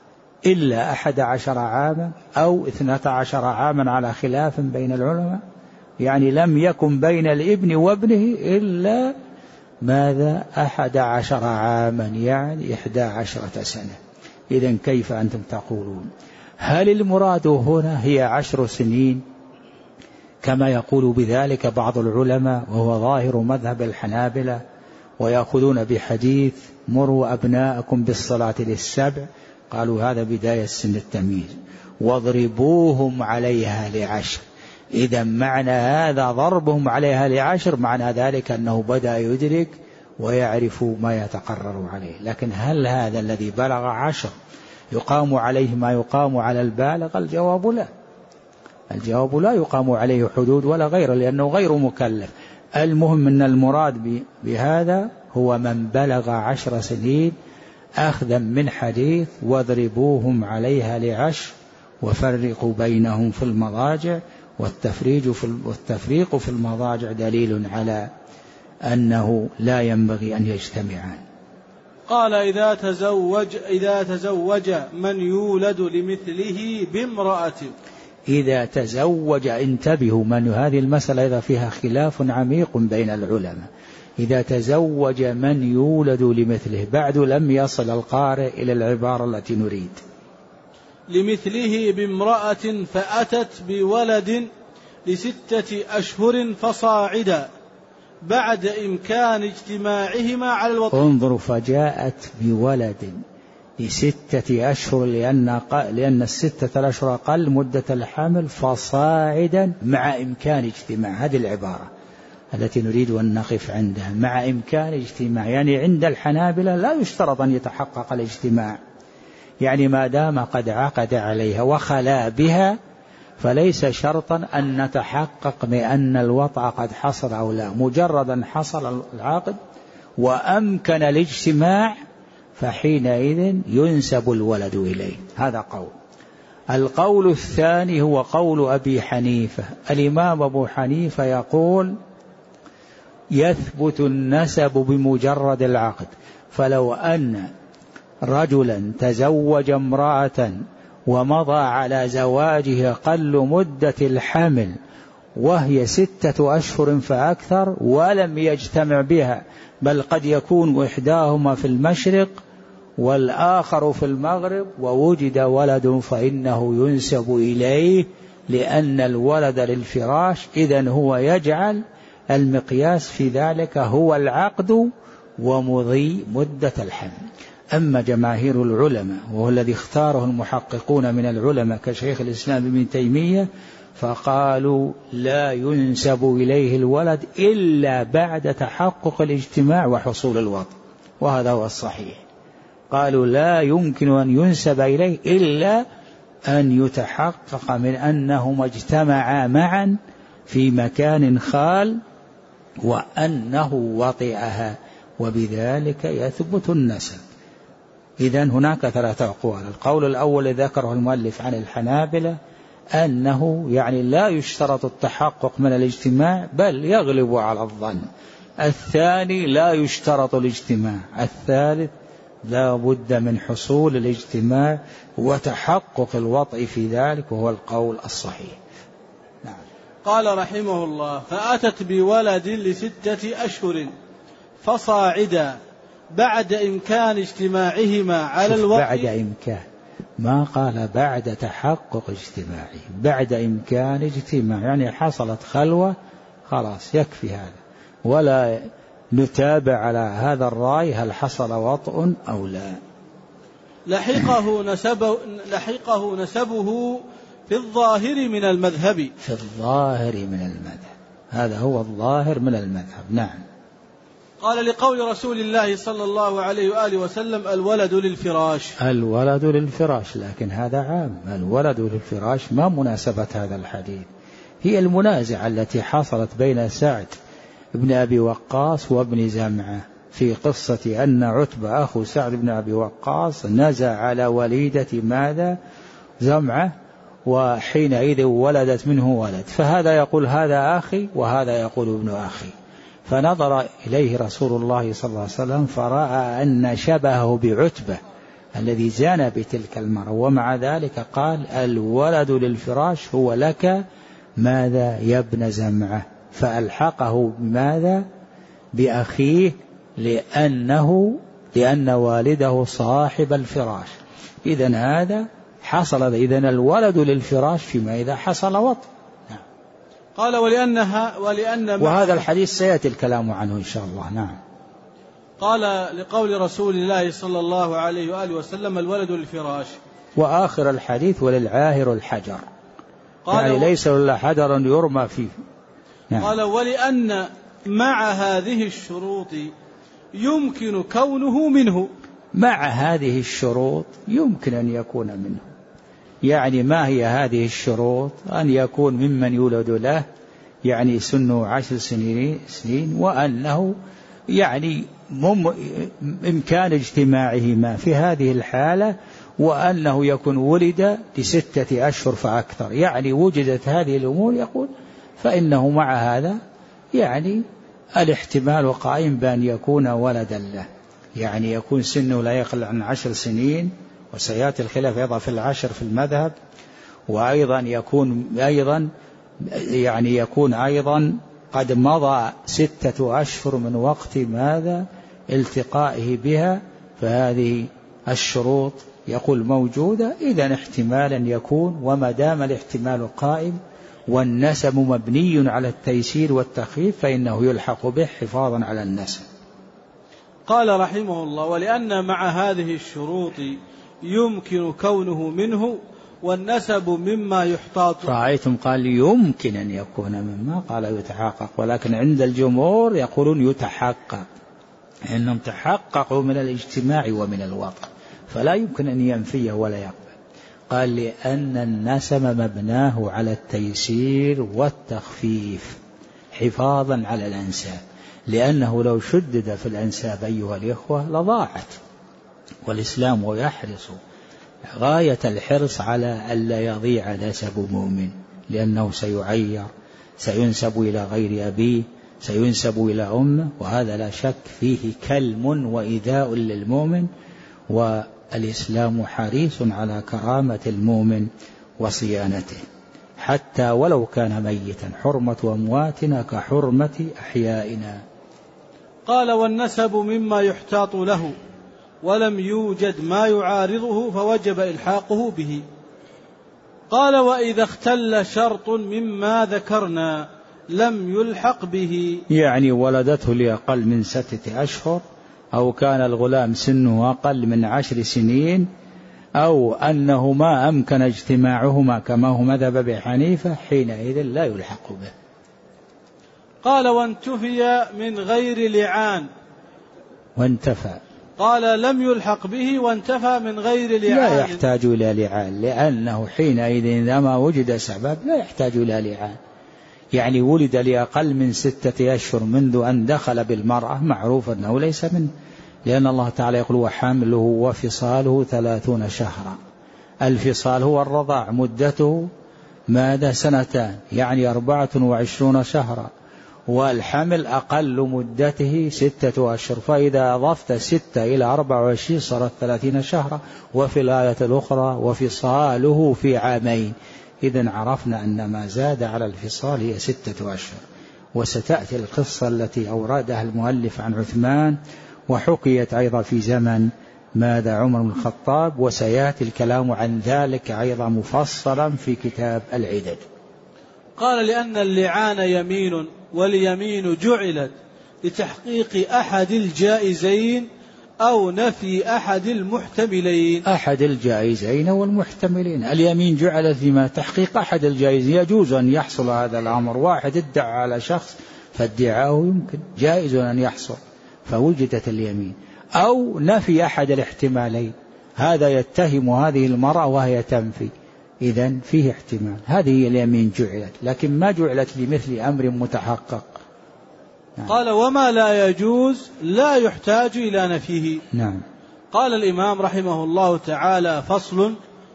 إلا 11 عاما أو 12 عاما على خلاف بين العلماء؟ يعني لم يكن بين الابن وابنه إلا ماذا؟ 11 عاما، يعني 11 سنة. إذن كيف أنتم تقولون؟ هل المراد هنا هي 10 سنين كما يقول بذلك بعض العلماء، وهو ظاهر مذهب الحنابلة، ويأخذون بحديث مروا أبناءكم بالصلاة ل7؟ قالوا هذا بداية سن التمييز، واضربوهم عليها ل10. إذا معنى هذا ضربهم عليها ل10 معنى ذلك أنه بدأ يدرك ويعرف ما يتقرر عليه. لكن هل هذا الذي بلغ 10 يقام عليه ما يقام على البالغ؟ الجواب لا. الجواب لا يقام عليه حدود ولا غيره، لأنه غير مكلف. المهم أن المراد بهذا هو من بلغ 10 سنين، أخذا من حديث واضربوهم عليها ل10 وفرقوا بينهم في المضاجع. والتفريق في المضاجع دليل على أنه لا ينبغي أن يجتمعان. قال: إذا تزوج من يولد لمثله بامرأة. إذا تزوج، انتبهوا، من هذه المسألة إذا فيها خلاف عميق بين العلماء. إذا تزوج من يولد لمثله، بعد لم يصل القارئ إلى العبارة التي نريد. لمثله بامرأة فأتت بولد ل6 أشهر فصاعدا بعد إمكان اجتماعهما على الوطن. انظروا، فجاءت بولد ل6 أشهر لأن 6 أشهر أقل مدة الحمل، فصاعدا مع إمكان اجتماع. هذه العبارة التي نريد أن نقف عندها، مع إمكان اجتماع. يعني عند الحنابلة لا يشترط أن يتحقق الاجتماع، يعني ما دام قد عقد عليها وخلا بها فليس شرطا أن نتحقق بأن الوطأ قد حصل أو لا. مجردا حصل العقد وأمكن الاجتماع فحينئذ ينسب الولد إليه. هذا قول. القول الثاني هو قول أبي حنيفة. الإمام أبو حنيفة يقول: يثبت النسب بمجرد العقد. فلو أن رجلا تزوج امرأة ومضى على زواجه أقل مدة الحمل وهي 6 أشهر فأكثر ولم يجتمع بها، بل قد يكون إحداهما في المشرق والآخر في المغرب، ووجد ولد، فإنه ينسب إليه، لأن الولد للفراش. إذن هو يجعل المقياس في ذلك هو العقد ومضي مدة الحمل. أما جماهير العلماء، وهو الذي اختاره المحققون من العلماء كشيخ الإسلام ابن تيمية، فقالوا لا ينسب إليه الولد إلا بعد تحقق الاجتماع وحصول الوطء، وهذا هو الصحيح. قالوا لا يمكن أن ينسب إليه إلا أن يتحقق من أنهما اجتمعا معا في مكان خال وأنه وطئها، وبذلك يثبت النسب. إذن هناك 3 أقوال. القول الأول ذكره المؤلف عن الحنابلة أنه يعني لا يشترط التحقق من الاجتماع بل يغلب على الظن. الثاني لا يشترط الاجتماع. الثالث لا بد من حصول الاجتماع وتحقق الوطء في ذلك، وهو القول الصحيح. نعم. قال رحمه الله: فأتت بولد ل6 أشهر فصاعدا بعد إمكان اجتماعهما على الوقت. بعد إمكان، ما قال بعد تحقق اجتماعه، بعد إمكان اجتماع، يعني حصلت خلوة خلاص يكفي هذا، ولا نتابع على هذا الرأي هل حصل وطء أو لا. لحقه نسبه في الظاهر من المذهب. في الظاهر من المذهب، هذا هو الظاهر من المذهب. نعم. قال: لقول رسول الله صلى الله عليه وآله وسلم: الولد للفراش. الولد للفراش، لكن هذا عام، الولد للفراش ما مناسبة هذا الحديث. هي المنازعة التي حصلت بين سعد بن أبي وقاص وابن زمعة في قصة أن عتبة أخو سعد بن أبي وقاص نزع على وليدة ماذا؟ زمعة، وحينئذ ولدت منه ولد، فهذا يقول هذا أخي وهذا يقول ابن أخي، فنظر إليه رسول الله صلى الله عليه وسلم فرأى أن شبهه بعتبة الذي زان بتلك المرأة، ومع ذلك قال: الولد للفراش هو لك ماذا يا ابن زمعة، فألحقه بماذا؟ بأخيه، لأن والده صاحب الفراش. إذن هذا حصل، إذن الولد للفراش فيما إذا حصل وطء. قال: وهذا الحديث سيأتي الكلام عنه إن شاء الله. نعم. قال: لقول رسول الله صلى الله عليه وآله وسلم: الولد للفراش. وآخر الحديث: وللعاهر الحجر، يعني ليس إلا حجر يرمى فيه. نعم. قال: ولأن مع هذه الشروط يمكن كونه منه. مع هذه الشروط يمكن أن يكون منه. يعني ما هي هذه الشروط؟ أن يكون ممن يولد له، يعني سنه 10 سنين، وأنه يعني إمكان اجتماعهما في هذه الحالة، وأنه يكون ولد ل6 أشهر فأكثر، يعني وجدت هذه الأمور يقول فإنه مع هذا يعني الاحتمال قائم بأن يكون ولدا له، يعني يكون سنه لا يقل عن 10 سنين، وسيأتي الخلاف أيضا في 10 في المذهب، وأيضا يكون أيضا قد مضى 6 أشهر من وقت ماذا؟ التقائه بها، فهذه الشروط يقول موجودة. إذن احتمالا يكون، وما دام الاحتمال قائم والنسب مبني على التيسير والتخفيف فإنه يلحق به حفاظا على النسب. قال رحمه الله: ولأن مع هذه الشروط يمكن كونه منه، والنسب مما يحتاط. رأيتم قال يمكن أن يكون مما، قال يتحقق، ولكن عند الجمهور يقولون يتحقق، إنهم تحققوا من الاجتماع ومن الوطء، فلا يمكن أن ينفيه ولا يقبل. قال: لأن النسب مبناه على التيسير والتخفيف حفاظا على الأنساب، لأنه لو شدد في الأنساب أيها الإخوة لضاعت، والإسلام يحرص غاية الحرص على ألا يضيع نسب مؤمن، لأنه سيعير، سينسب إلى غير أبيه، سينسب إلى أمه، وهذا لا شك فيه كلم وإيذاء للمؤمن، والإسلام حريص على كرامة المؤمن وصيانته حتى ولو كان ميتا، حرمة أمواتنا كحرمة أحيائنا. قال: والنسب مما يحتاط له، ولم يوجد ما يعارضه فوجب إلحاقه به. قال: وإذا اختل شرط مما ذكرنا لم يلحق به، يعني ولدته لأقل من 6 أشهر، أو كان الغلام سنه أقل من 10 سنين، أو أنه ما أمكن اجتماعهما كما هو مذهب أبي حنيفة، حينئذ لا يلحق به. قال: وانتفي من غير لعان. وانتفى، قال: لم يلحق به وانتفى من غير لعان. لا يحتاج إلى لعان، لأنه حينئذ إذا ما وجد سبب لا يحتاج إلى لعان. يعني ولد لأقل من 6 أشهر منذ أن دخل بالمرأة، معروف أنه ليس منه، لأن الله تعالى يقول: وحمله وفصاله 30 شهرا. الفصال هو الرضاع، مدته ماذا؟ 2 يعني 24 شهرا، والحمل أقل مدته 6 أشهر، فإذا أضفت 6 إلى 24 صارت 30 شهرا. وفي الآية الأخرى: وفصاله في 2 عامين، إذن عرفنا أن ما زاد على الفصال هي 6 أشهر. وستأتي القصة التي أوردها المؤلف عن عثمان، وحكيت أيضا في زمن ماذا عمر بن الخطاب، وسيأتي الكلام عن ذلك أيضا مفصلا في كتاب العدد. قال: لأن اللعان يمين، واليمين جعلت لتحقيق أحد الجائزين أو نفي أحد المحتملين. أحد الجائزين والمحتملين. اليمين جعلت لما تحقيق أحد الجائزين، يجوز أن يحصل هذا الأمر. واحد ادعى على شخص فادعاه يمكن جائز أن يحصل فوجدت اليمين، أو نفي أحد الاحتمالين، هذا يتهم هذه المرأة وهي تنفي، إذن فيه احتمال، هذه اليمين جعلت، لكن ما جعلت لمثل أمر متحقق. نعم. قال: وما لا يجوز لا يحتاج إلى نفيه. نعم. قال الإمام رحمه الله تعالى: فصل: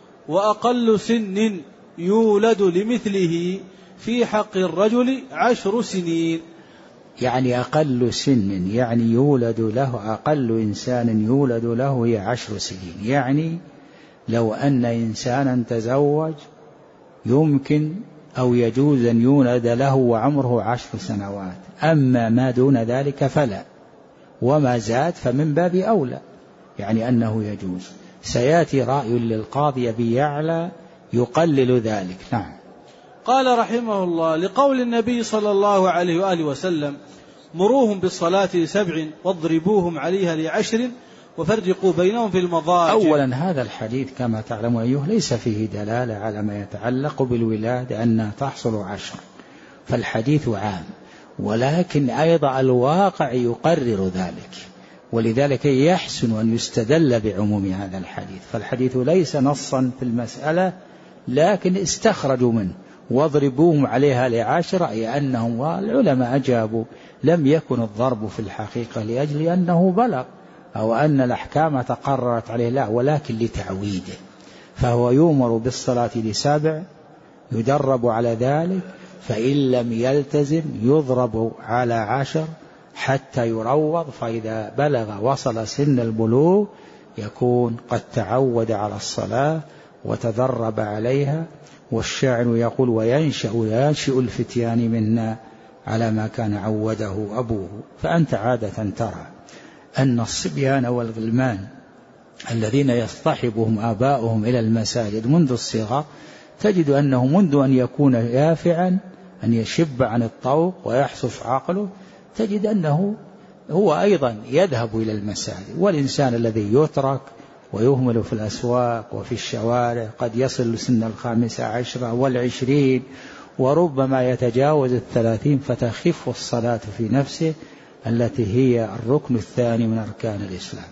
وأقل سن يولد لمثله في حق الرجل 10 سنين. يعني أقل سن يعني يولد له، أقل إنسان يولد له هي 10 سنين. يعني لو أن إنسانا تزوج يمكن أو يجوز أن يولد له وعمره 10 سنوات، أما ما دون ذلك فلا، وما زاد فمن باب أولى، يعني أنه يجوز. سيأتي رأي للقاضي أبي يعلى يقلل ذلك. نعم. قال رحمه الله: لقول النبي صلى الله عليه وآله وسلم: مروهم بالصلاة ل7 واضربوهم عليها ل10 وفرقوا بينهم في المضاجع. أولا هذا الحديث كما تعلم أيها ليس فيه دلالة على ما يتعلق بالولادة أنها تحصل 10، فالحديث عام، ولكن أيضا الواقع يقرر ذلك، ولذلك يحسن أن يستدل بعموم هذا الحديث. فالحديث ليس نصا في المسألة، لكن استخرجوا منه واضربوهم عليها ل10، أي أنهم، والعلماء أجابوا لم يكن الضرب في الحقيقة لأجل أنه بلغ أو أن الأحكام تقررت عليه، لا، ولكن لتعويده، فهو يؤمر بالصلاة ل7 يدرب على ذلك، فإن لم يلتزم يضرب على 10 حتى يروض، فإذا بلغ وصل سن البلوغ يكون قد تعود على الصلاة وتدرب عليها. والشاعر يقول: وينشئ الفتيان منا على ما كان عوده أبوه. فأنت عادة ترى أن الصبيان والغلمان الذين يصطحبهم آباؤهم إلى المساجد منذ الصغر، تجد أنه منذ أن يكون يافعا أن يشب عن الطوق ويحصف عقله، تجد أنه هو أيضا يذهب إلى المساجد. والإنسان الذي يترك ويهمل في الأسواق وفي الشوارع قد يصل سن 15 و20، وربما يتجاوز 30، فتخف الصلاة في نفسه التي هي الركن الثاني من أركان الإسلام.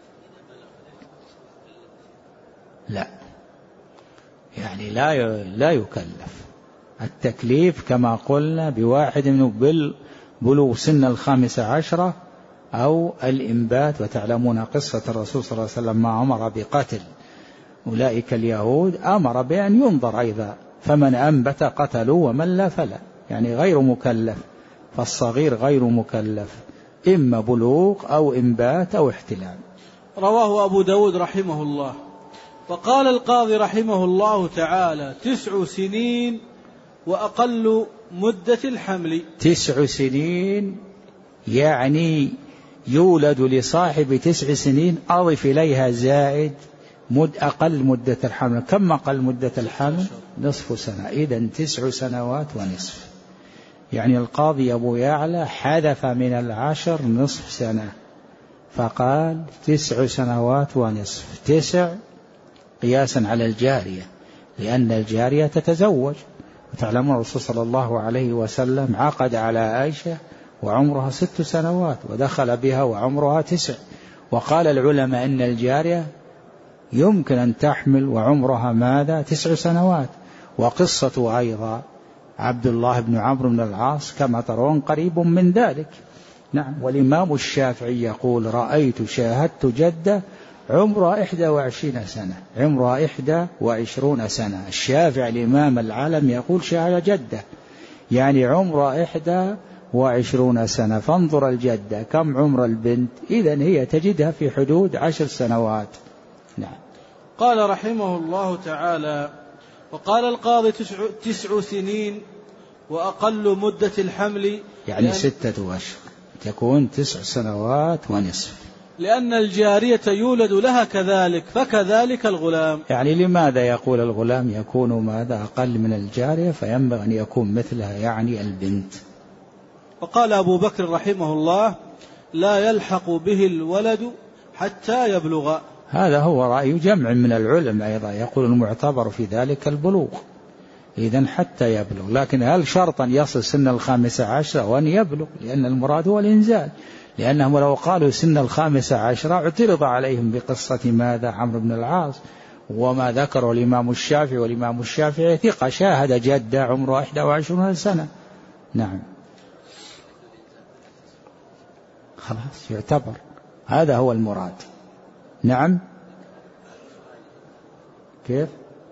لا، يعني لا يكلف. التكليف كما قلنا بواحد من بلوغ سن 15 أو الإنبات. وتعلمون قصة الرسول صلى الله عليه وسلم ما أمر بقتل أولئك اليهود، أمر بأن ينظر أيضا، فمن أنبت قتلوا ومن لا فلا، يعني غير مكلف. فالصغير غير مكلف، إما بلوغ أو إنبات أو احتلام. رواه أبو داود رحمه الله. وقال القاضي رحمه الله تعالى: 9 سنين وأقل مدة الحمل. 9 سنين يعني يولد لصاحب 9 سنين، أضف إليها زائد أقل مدة الحمل. كم أقل مدة الحمل؟ نصف سنة. إذن 9 سنوات ونصف. يعني القاضي أبو يعلى حذف من 10 نصف سنة، فقال 9 سنوات ونصف. 9 قياسا على الجارية، لأن الجارية تتزوج. وتعلمون الرسول صلى الله عليه وسلم عقد على عائشة وعمرها 6 سنوات، ودخل بها وعمرها 9. وقال العلماء إن الجارية يمكن أن تحمل وعمرها ماذا؟ 9 سنوات. وقصة أيضا عبد الله بن عمرو بن العاص كما ترون قريب من ذلك. نعم. والإمام الشافعي يقول: شاهدت جدة عمرها 21 سنة، عمرها 21 سنة. الشافعي الإمام العالم يقول شاهد جدة يعني عمرها 21 سنة. فانظر الجدة كم عمر البنت، إذن هي تجدها في حدود 10 سنوات. نعم. قال رحمه الله تعالى: وقال القاضي 9 سنين وأقل مدة الحمل يعني 6 أشهر، تكون 9 سنوات ونصف، لأن الجارية يولد لها كذلك فكذلك الغلام. يعني لماذا يقول الغلام يكون ماذا أقل من الجارية، فينبغي أن يكون مثلها يعني البنت. وقال أبو بكر رحمه الله لا يلحق به الولد حتى يبلغ. هذا هو رأي جمع من العلماء أيضا، يقول المعتبر في ذلك البلوغ، إذن حتى يبلغ. لكن هل شرطا يصل سن 15 وأن يبلغ؟ لأن المراد هو الإنزال، لأنهم لو قالوا سن 15 اعترض عليهم بقصة ماذا عمرو بن العاص وما ذكره الإمام الشافعي، والإمام الشافعي ثقة شاهد جدة عمره 21 سنة. نعم خلاص يعتبر، هذا هو المراد. نعم كيف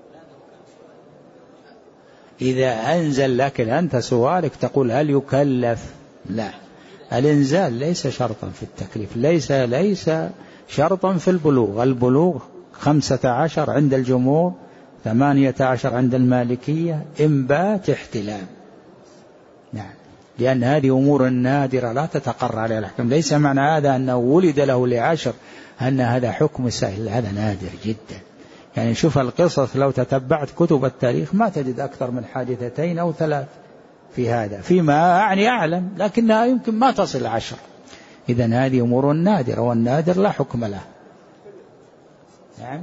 إذا أنزل، لكن أنت سؤالك تقول هل يكلف؟ لا، الإنزال ليس شرطا في التكليف، ليس شرطا في البلوغ. البلوغ 15 عند الجمهور، 18 عند المالكية، إنبات احتلام. نعم، لأن هذه أمور نادرة لا تتقرر عليها الأحكام. ليس معنى هذا أنه ولد له ل10 أن هذا حكم سهل، هذا نادر جدا. يعني شوف القصص لو تتبعت كتب التاريخ ما تجد أكثر من 2 أو 3 في هذا، فيما يعني أعلم، لكنها يمكن ما تصل 10. إذن هذه أمور نادرة، والنادر لا حكم له. نعم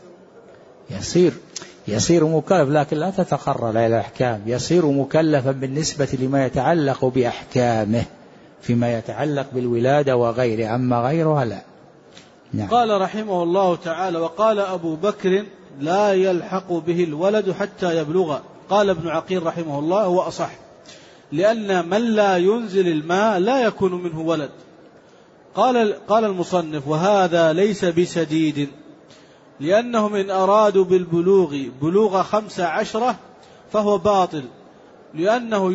يصير مكلف، لكن لا تتقرر إلى الأحكام. يصير مكلفا بالنسبة لما يتعلق بأحكامه فيما يتعلق بالولادة وغيره، أما غيرها لا. نعم. قال رحمه الله تعالى وقال أبو بكر لا يلحق به الولد حتى يبلغ. قال ابن عقيل رحمه الله هو أصح، لأن من لا ينزل الماء لا يكون منه ولد. قال المصنف وهذا ليس بسديد، لأنهم إن أرادوا بالبلوغ بلوغ 15 فهو باطل، لأنه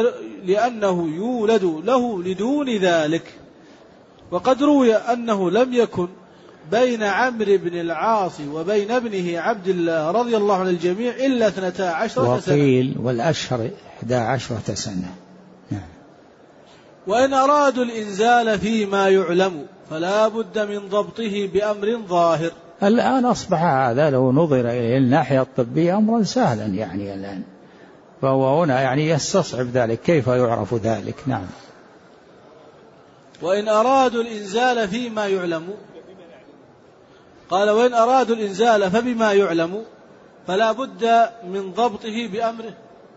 يولد له لدون ذلك. وقد روي أنه لم يكن بين عمرو بن العاص وبين ابنه عبد الله رضي الله عن الجميع إلا 12 سنة، وقيل والأشهر 11 سنة. نعم. وإن أرادوا الإنزال فيما يعلم فلا بد من ضبطه بأمر ظاهر. الآن أصبح هذا لو نظر إلى الناحية الطبية أمرا سهلا، يعني الآن فهو هنا يعني يستصعب ذلك، كيف يعرف ذلك؟ نعم. وإن أرادوا الإنزال فيما يعلم، قال وإن أرادوا الإنزال فبما يعلم فلا بد من ضبطه بأمره.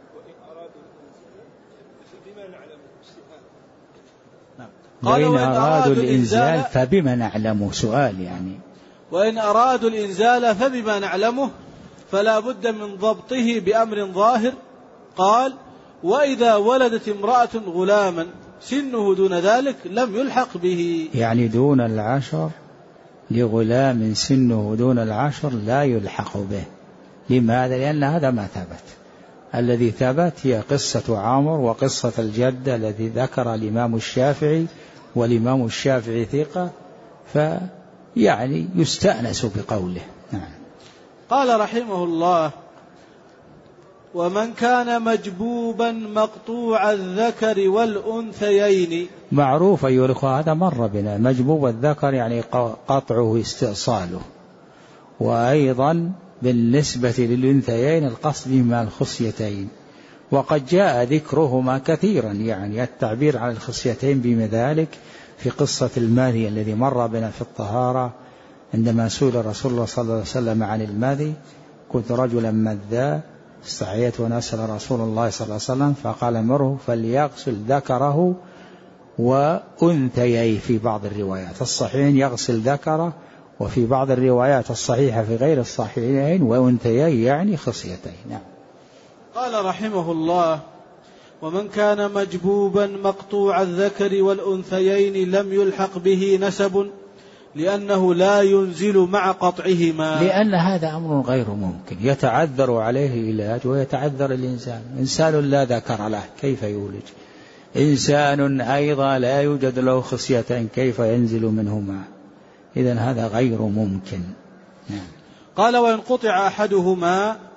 قال وإن أرادوا الإنزال فبما نعلم، سؤال يعني. وإن أرادوا الإنزال فبما نعلمه فلا بد من ضبطه بأمر ظاهر. قال وإذا ولدت امرأة غلاما سنه دون ذلك لم يلحق به، يعني دون 10 لغلام سنه دون 10 لا يلحق به. لماذا؟ لأن هذا ما ثبت. الذي ثبت هي قصة عمرو وقصة الجدة الذي ذكر الإمام الشافعي، والإمام الشافعي ثقة، فيعني يستأنس بقوله. نعم. قال رحمه الله ومن كان مجبوبا مقطوع الذكر والأنثيين. معروف أيها الأخوة، هذا مر بنا. مجبوب الذكر يعني قطعه استئصاله، وأيضا بالنسبة للأنثيين القصد بما الخصيتين، وقد جاء ذكرهما كثيرا، يعني التعبير عن الخصيتين بما ذلك في قصة الماذي الذي مر بنا في الطهارة، عندما سئل رسول الله صلى الله عليه وسلم عن الماذي: كنت رجلا مذا استحييت وأن أسأل رسول الله صلى الله عليه وسلم، فقال مره فليغسل ذكره وأنثيه. في بعض الروايات الصحيحين يغسل ذكره، وفي بعض الروايات الصحيحة في غير الصحيحين وأنثيه يعني خصيتين. نعم. قال رحمه الله ومن كان مجبوبا مقطوع الذكر والأنثيين لم يلحق به نسب، لأنه لا ينزل مع قطعهما، لأن هذا أمر غير ممكن، يتعذر عليه علاج ويتعذر الإنسان. إنسان لا ذكر له كيف يولج؟ إنسان أيضا لا يوجد له خصيتين كيف ينزل منهما؟ إذن هذا غير ممكن. نعم. قال وإن قطع أحدهما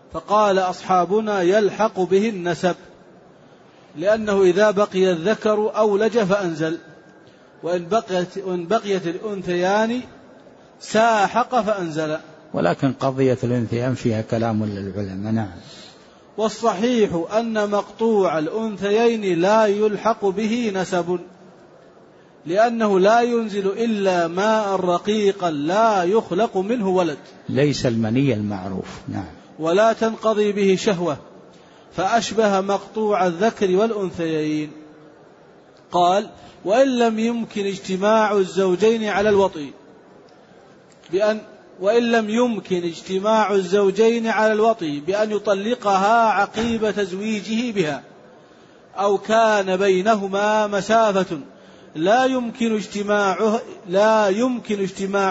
فقال أصحابنا يلحق به النسب، لأنه إذا بقي الذكر أولج فأنزل، وإن بقيت الأنثيان ساحق فأنزل. ولكن قضية الأنثيان فيها كلام للعلماء. نعم. والصحيح أن مقطوع الأنثيين لا يلحق به نسب، لأنه لا ينزل إلا ماء رقيقا لا يخلق منه ولد، ليس المني المعروف. نعم. ولا تنقضي به شهوة، فأشبه مقطوع الذكر والأنثيين. قال: وإن لم يمكن اجتماع الزوجين على الوطء بأن يطلقها عقيب تزويجه بها، أو كان بينهما مسافة لا يمكن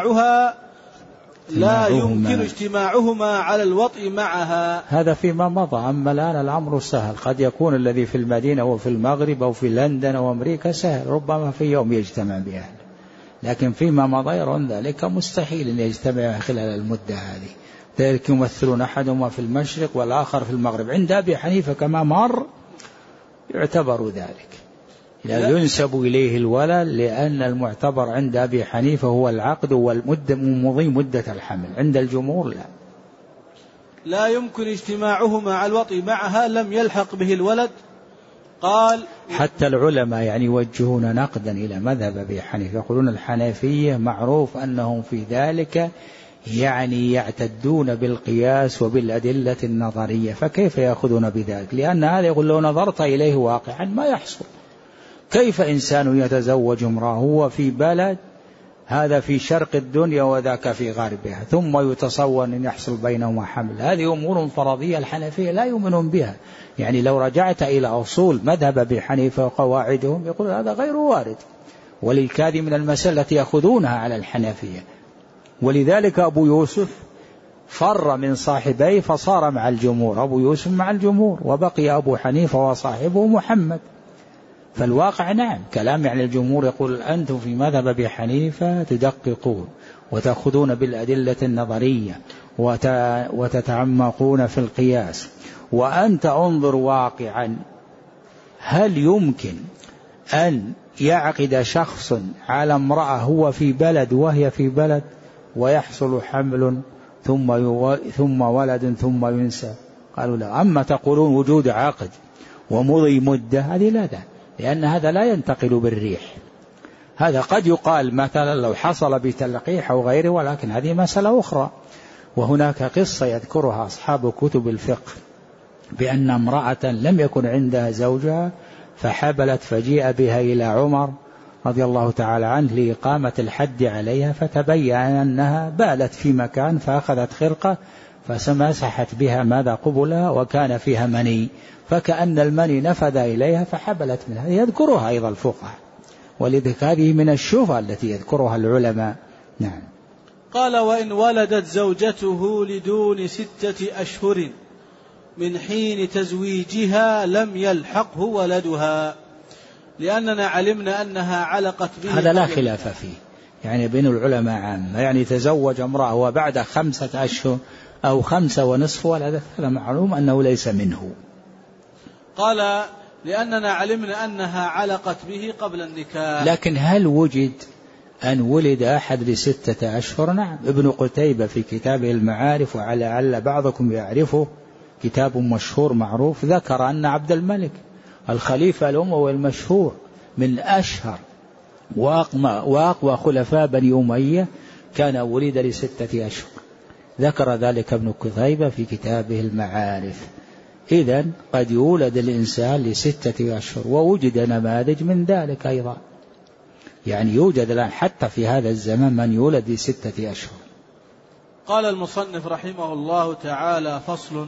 اجتماعهما على الوطء معها. هذا فيما مضى. أما الآن الأمر سهل، قد يكون الذي في المدينة وفي المغرب أو في لندن أو أمريكا سهل، ربما في يوم يجتمع بأهل، لكن فيما مضى يرون ذلك مستحيل أن يجتمع خلال المدة هذه. ذلك يمثلون أحدهما في المشرق والآخر في المغرب. عند أبي حنيفة كما مر يعتبر ذلك، لا ينسب إليه الولد، لأن المعتبر عند أبي حنيفة هو العقد ومضي مدة الحمل. عند الجمهور لا يمكن اجتماعهما على الوطء معها لم يلحق به الولد. قال: حتى العلماء يعني يوجهون نقدا إلى مذهب أبي حنيفة، يقولون الحنفية معروف أنهم في ذلك يعني يعتدون بالقياس وبالأدلة النظرية، فكيف يأخذون بذلك؟ لأن هذا يقول لو نظرت إليه واقعا ما يحصل. كيف إنسان يتزوج امرأة هو في بلد هذا في شرق الدنيا وذاك في غربها، ثم يتصور أن يحصل بينهما حمل؟ هذه أمور فرضية الحنفية لا يؤمنون بها. يعني لو رجعت إلى أصول مذهب أبي حنيفة وقواعدهم يقول هذا غير وارد، وللكاذب من المسألة التي يأخذونها على الحنفية. ولذلك أبو يوسف فر من صاحبيه فصار مع الجمهور، أبو يوسف مع الجمهور، وبقي أبو حنيفة وصاحبه محمد. فالواقع نعم كلام يعني الجمهور يقول أنتم في مذهب أبي حنيفة تدققون وتأخذون بالأدلة النظرية وتتعمقون في القياس، وأنت انظر واقعا هل يمكن أن يعقد شخص على امرأة هو في بلد وهي في بلد ويحصل حمل ثم ولد ثم ينسى؟ قالوا لا. أما تقولون وجود عقد ومضي مدة هذه لا، لأن هذا لا ينتقل بالريح. هذا قد يقال مثلا لو حصل بتلقيح أو غيره، ولكن هذه مسألة أخرى. وهناك قصة يذكرها أصحاب كتب الفقه بأن امرأة لم يكن عندها زوجها فحبلت، فجيء بها إلى عمر رضي الله تعالى عنه لإقامة الحد عليها، فتبين أنها بالت في مكان فأخذت خرقة فسمسحت بها ماذا قبلها وكان فيها مني، فكأن المني نفذ إليها فحبلت منها. يذكرها أيضا الفقهاء، ولذلك هذه من الشبهة التي يذكرها العلماء. نعم. قال: وإن ولدت زوجته لدون 6 أشهر من حين تزويجها لم يلحقه ولدها، لأننا علمنا أنها علقت به. هذا لا خلاف فيه، يعني بين العلماء عامة، يعني تزوج امرأة وبعد 5 أشهر أو 5 ونصف ولدت، هذا معلوم أنه ليس منه. قال: لأننا علمنا أنها علقت به قبل النكاح. لكن هل وجد أن ولد أحد ل6 أشهر؟ نعم. ابن قتيبة في كتابه المعارف، ولعل بعضكم يعرفه، كتاب مشهور معروف، ذكر أن عبد الملك الخليفة الأموي المشهور من أشهر وأقوى خلفاء بني أمية كان ولد ل6 أشهر، ذكر ذلك ابن قتيبة في كتابه المعارف. إذن قد يولد الإنسان ل6 أشهر، ووجد نماذج من ذلك أيضا، يعني يوجد الآن حتى في هذا الزمان من يولد ل6 أشهر. قال المصنف رحمه الله تعالى: فصل: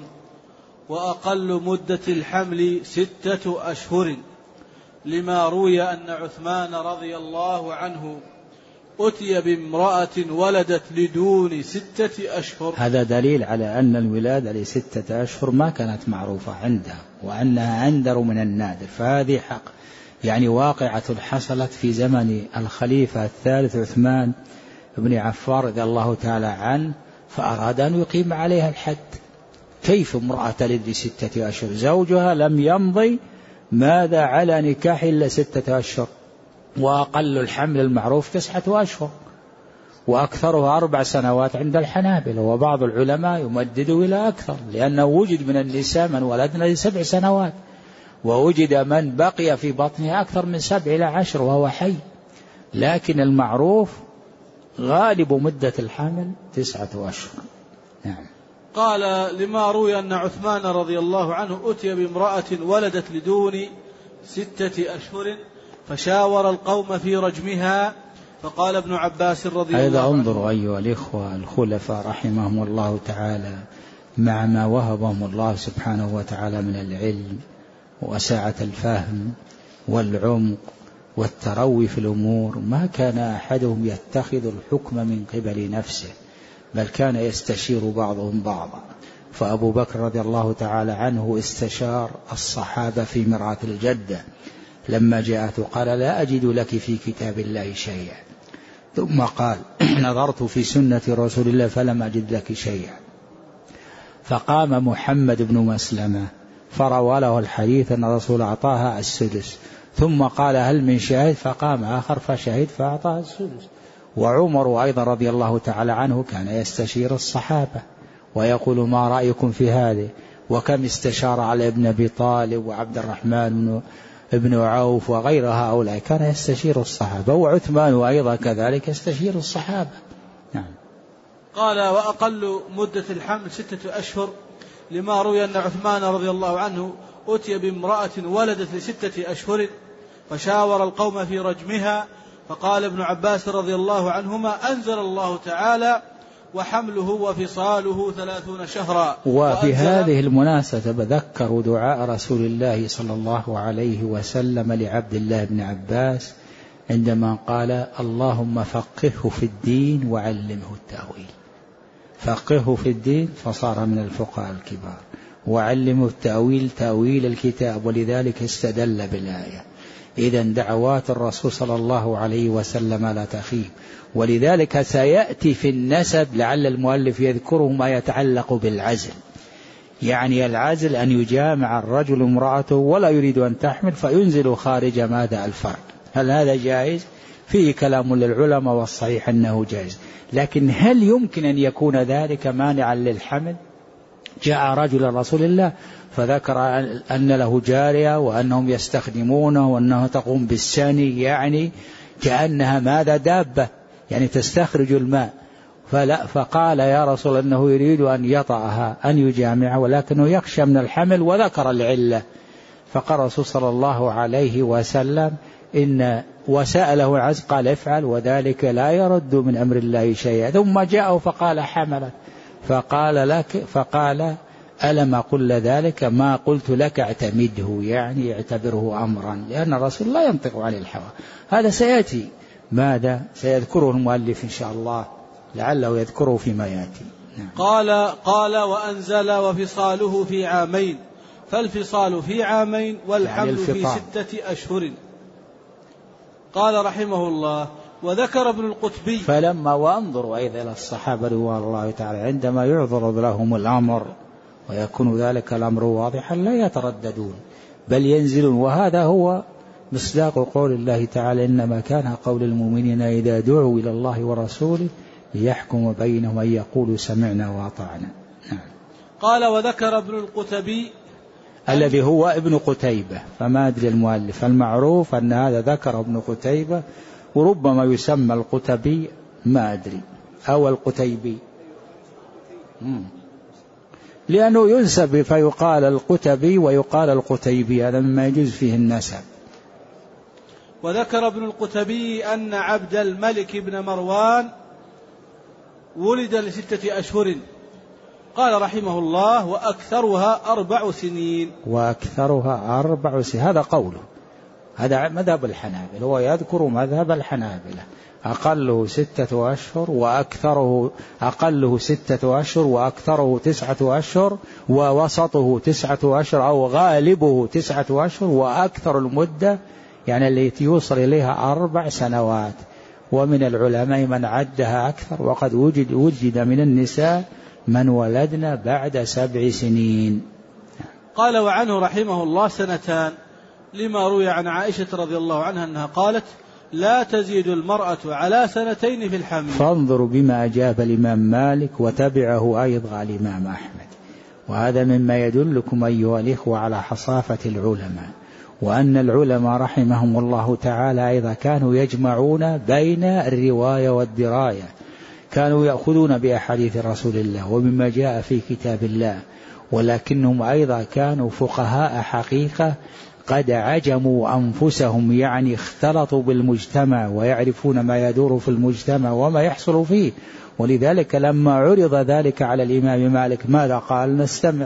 وأقل مدة الحمل 6 أشهر، لما روي أن عثمان رضي الله عنه أتي بامرأة ولدت لدون 6 أشهر. هذا دليل على أن الولادة ل6 أشهر ما كانت معروفة عندها، وأنها أندر من النادر. فهذه حق يعني واقعة حصلت في زمن الخليفة الثالث عثمان بن عفان رضي الله تعالى عنه، فأراد أن يقيم عليها الحد، كيف امرأة تلد 6 أشهر؟ زوجها لم يمضي ماذا على نكاح إلا 6 أشهر، وأقل الحمل المعروف 9 أشهر، وأكثرها 4 سنوات عند الحنابلة، وبعض العلماء يمدد إلى أكثر، لأنه وجد من النساء من ولدنا ل7 سنوات، ووجد من بقي في بطنها أكثر من 7 إلى 10 وهو حي، لكن المعروف غالب مدة الحمل 9 أشهر. نعم. قال: لما روي أن عثمان رضي الله عنه أتي بامرأة ولدت لدون 6 أشهر فشاور القوم في رجمها، فقال ابن عباس رضي الله عنه. انظروا أيها الإخوة الخلفاء رحمهم الله تعالى، مع ما وهبهم الله سبحانه وتعالى من العلم وسعة الفهم والعمق والتروي في الأمور، ما كان أحدهم يتخذ الحكم من قبل نفسه، بل كان يستشير بعضهم بعضا. فأبو بكر رضي الله تعالى عنه استشار الصحابة في مرعاة الجدة لما جاءته، قال: لا أجد لك في كتاب الله شيئا، ثم قال: نظرت في سنة رسول الله فلم أجد لك شيئا. فقام محمد بن مسلمة فروى له الحديث أن الرسول أعطاها السدس، ثم قال: هل من شاهد؟ فقام آخر فشهد فأعطاها السدس. وعمر أيضا رضي الله تعالى عنه كان يستشير الصحابة ويقول: ما رأيكم في هذه؟ وكم استشار على ابن أبي طالب وعبد الرحمن ابن عوف وغير هؤلاء، كان يستشير الصحابة، وعثمان أيضا كذلك يستشير الصحابة. نعم. قال: وأقل مدة الحمل 6 أشهر، لما روي أن عثمان رضي الله عنه أتي بامرأة ولدت ل6 أشهر فشاور القوم في رجمها، فقال ابن عباس رضي الله عنهما: أنزل الله تعالى: وحمله وفصاله 30 شهرا. وفي هذه المناسبة ذكروا دعاء رسول الله صلى الله عليه وسلم لعبد الله بن عباس عندما قال: اللهم فقهه في الدين وعلمه التأويل. فقهه في الدين فصار من الفقهاء الكبار، وعلمه التأويل تأويل الكتاب، ولذلك استدل بالآية. إذن دعوات الرسول صلى الله عليه وسلم لا تخيب، ولذلك سيأتي في النسب لعل المؤلف يذكره ما يتعلق بالعزل، يعني العزل أن يجامع الرجل امرأته ولا يريد أن تحمل فينزل خارج ماذا الفرد، هل هذا جائز؟ فيه كلام للعلماء والصحيح أنه جائز، لكن هل يمكن أن يكون ذلك مانعا للحمل؟ جاء رجل رسول الله فذكر أن له جارية وأنهم يستخدمونه وأنها تقوم بالسني، يعني كأنها ماذا دابة، يعني تستخرج الماء، فقال يا رسول أنه يريد أن يطأها أن يجامعها ولكنه يخشى من الحمل، وذكر العلة. فقال الرسول صلى الله عليه وسلم وسأله العز قال افعل، وذلك لا يرد من أمر الله شيئا. ثم جاءه فقال حملت، فقال ألم أقل ذلك؟ ما قلت لك اعتمده، يعني اعتبره أمرا، لأن الرسول لا ينطق عن الهوى. هذا سيأتي ماذا سيذكره المؤلف إن شاء الله، لعله يذكره فيما يأتي. نعم. قال وأنزل وفصاله في عامين، فالفصال في عامين والحمل في 6 أشهر. قال رحمه الله: وذكر ابن القتبي فلما وانظروا أيضا إلى الصحابة رضوان الله تعالى عندما يعذر لهم الأمر ويكون ذلك الأمر واضحا لا يترددون بل ينزلون، وهذا هو مصداق قول الله تعالى: إنما كان قول المؤمنين إذا دعوا إلى الله ورسوله ليحكم بينهم أن يقولوا سمعنا وأطعنا. نعم. قال: وذكر ابن القتبي الذي هو ابن قتيبة، فما أدري المؤلف، المعروف أن هذا ذكر ابن قتيبة، وربما يسمى القتبي ما أدري أو القتيبي، لأنه ينسب فيقال القتبي ويقال القتيبي، هذا مما يجوز فيه النسب. وذكر ابن القتبي أن عبد الملك بن مروان ولد ل6 أشهر. قال رحمه الله: وأكثرها 4 سنين. وأكثرها 4 سنين، هذا قوله، هذا مذهب الحنابلة، هو يذكر مذهب الحنابلة، أقله 6 أشهر وأكثره أقله 6 أشهر وأكثره 9 أشهر ووسطه 9 أشهر أو غالبه 9 أشهر، وأكثر المدة يعني التي يوصل إليها 4 سنوات. ومن العلماء من عدها أكثر، وقد وجد من النساء من ولدنا بعد 7 سنين. قال وعنه رحمه الله 2 لما روي عن عائشة رضي الله عنها أنها قالت لا تزيد المرأة على 2 في الحمل. فانظروا بما أجاب الإمام مالك وتبعه أيضا الإمام أحمد، وهذا مما يدلكم أيها الإخوة على حصافة العلماء، وأن العلماء رحمهم الله تعالى أيضا كانوا يجمعون بين الرواية والدراية، كانوا يأخذون بأحاديث رسول الله ومما جاء في كتاب الله، ولكنهم أيضا كانوا فقهاء حقيقة قد عجموا أنفسهم، يعني اختلطوا بالمجتمع ويعرفون ما يدور في المجتمع وما يحصل فيه. ولذلك لما عرض ذلك على الإمام مالك ماذا قال؟ نستمع.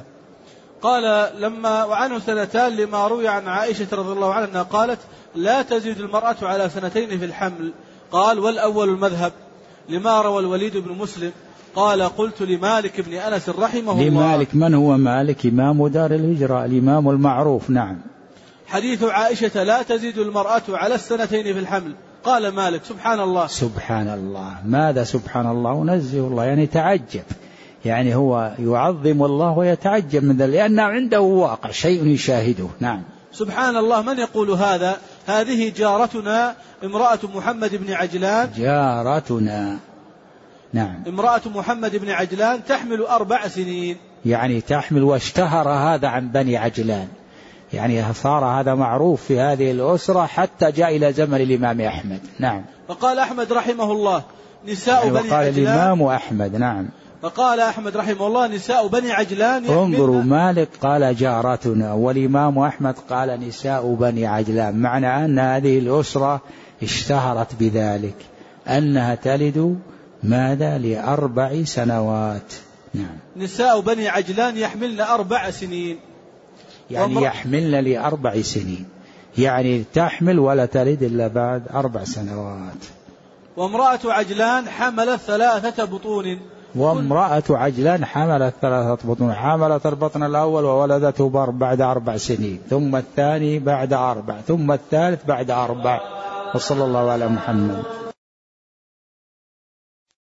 قال لما وعنه 2 لما روي عن عائشة رضي الله عنها قالت لا تزيد المرأة على 2 في الحمل. قال والأول المذهب لما روى الوليد بن مسلم قال قلت لمالك بن أنس رحمه الله. لمالك، من هو مالك؟ إمام دار الهجرة، الإمام المعروف. نعم. حديث عائشة لا تزيد المرأة على 2 في الحمل. قال مالك سبحان الله. سبحان الله. ماذا سبحان الله؟ ونزه الله، يعني تعجب، يعني هو يعظم الله ويتعجب من ذلك لأن عنده واقع شيء يشاهده. نعم. سبحان الله. من يقول هذا؟ هذه جارتنا امرأة محمد بن عجلان. جارتنا. نعم. امرأة محمد بن عجلان تحمل 4 سنين. يعني تحمل، واشتهر هذا عن بني عجلان، يعني صار هذا معروف في هذه الأسرة حتى جاء إلى زمن الإمام أحمد. نعم. فقال أحمد رحمه الله نساء بني عجلان. قال الإمام أحمد. نعم. فقال أحمد رحمه الله نساء بني عجلان. انظروا، مالك قال جارتنا والإمام أحمد قال نساء بني عجلان، معنى أن هذه الأسرة اشتهرت بذلك أنها تلد ماذا؟ ل4 سنوات. نعم. نساء بني عجلان يحملن 4 سنين، يعني يحملن ل4 سنين، يعني تحمل ولا تلد إلا بعد 4 سنوات. وامرأة عجلان حملت 3 بطون. وامرأة عجلان حملت 3 بطون، حملت البطن الأول وولدته بعد 4 سنين، ثم الثاني بعد 4، ثم الثالث بعد 4. وصلى الله على محمد.